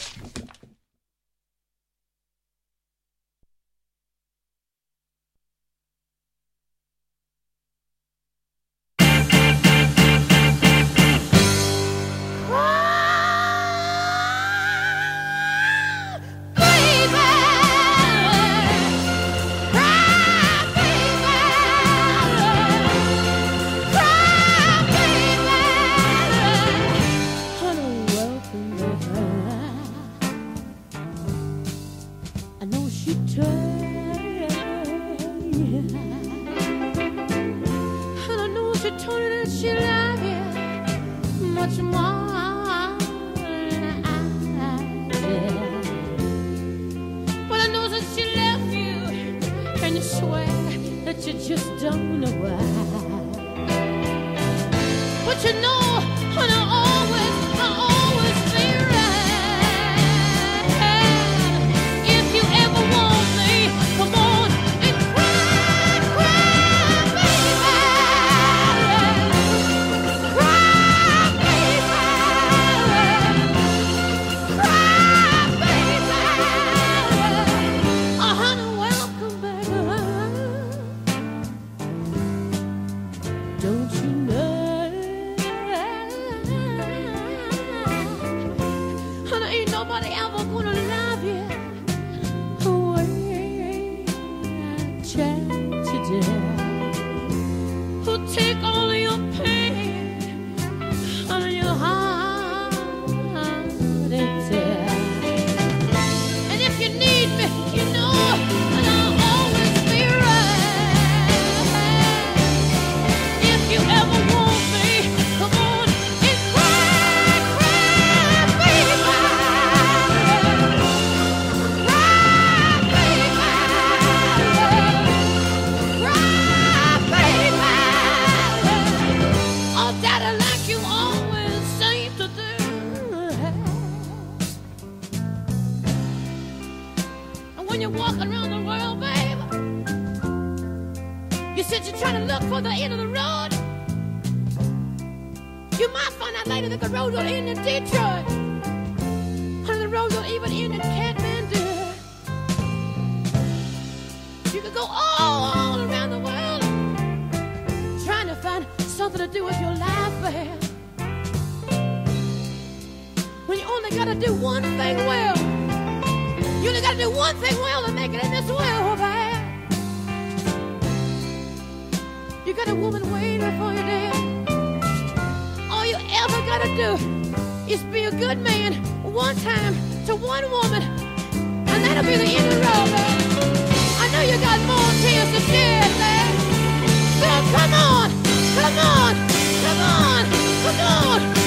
Come on, come on, come on, come on.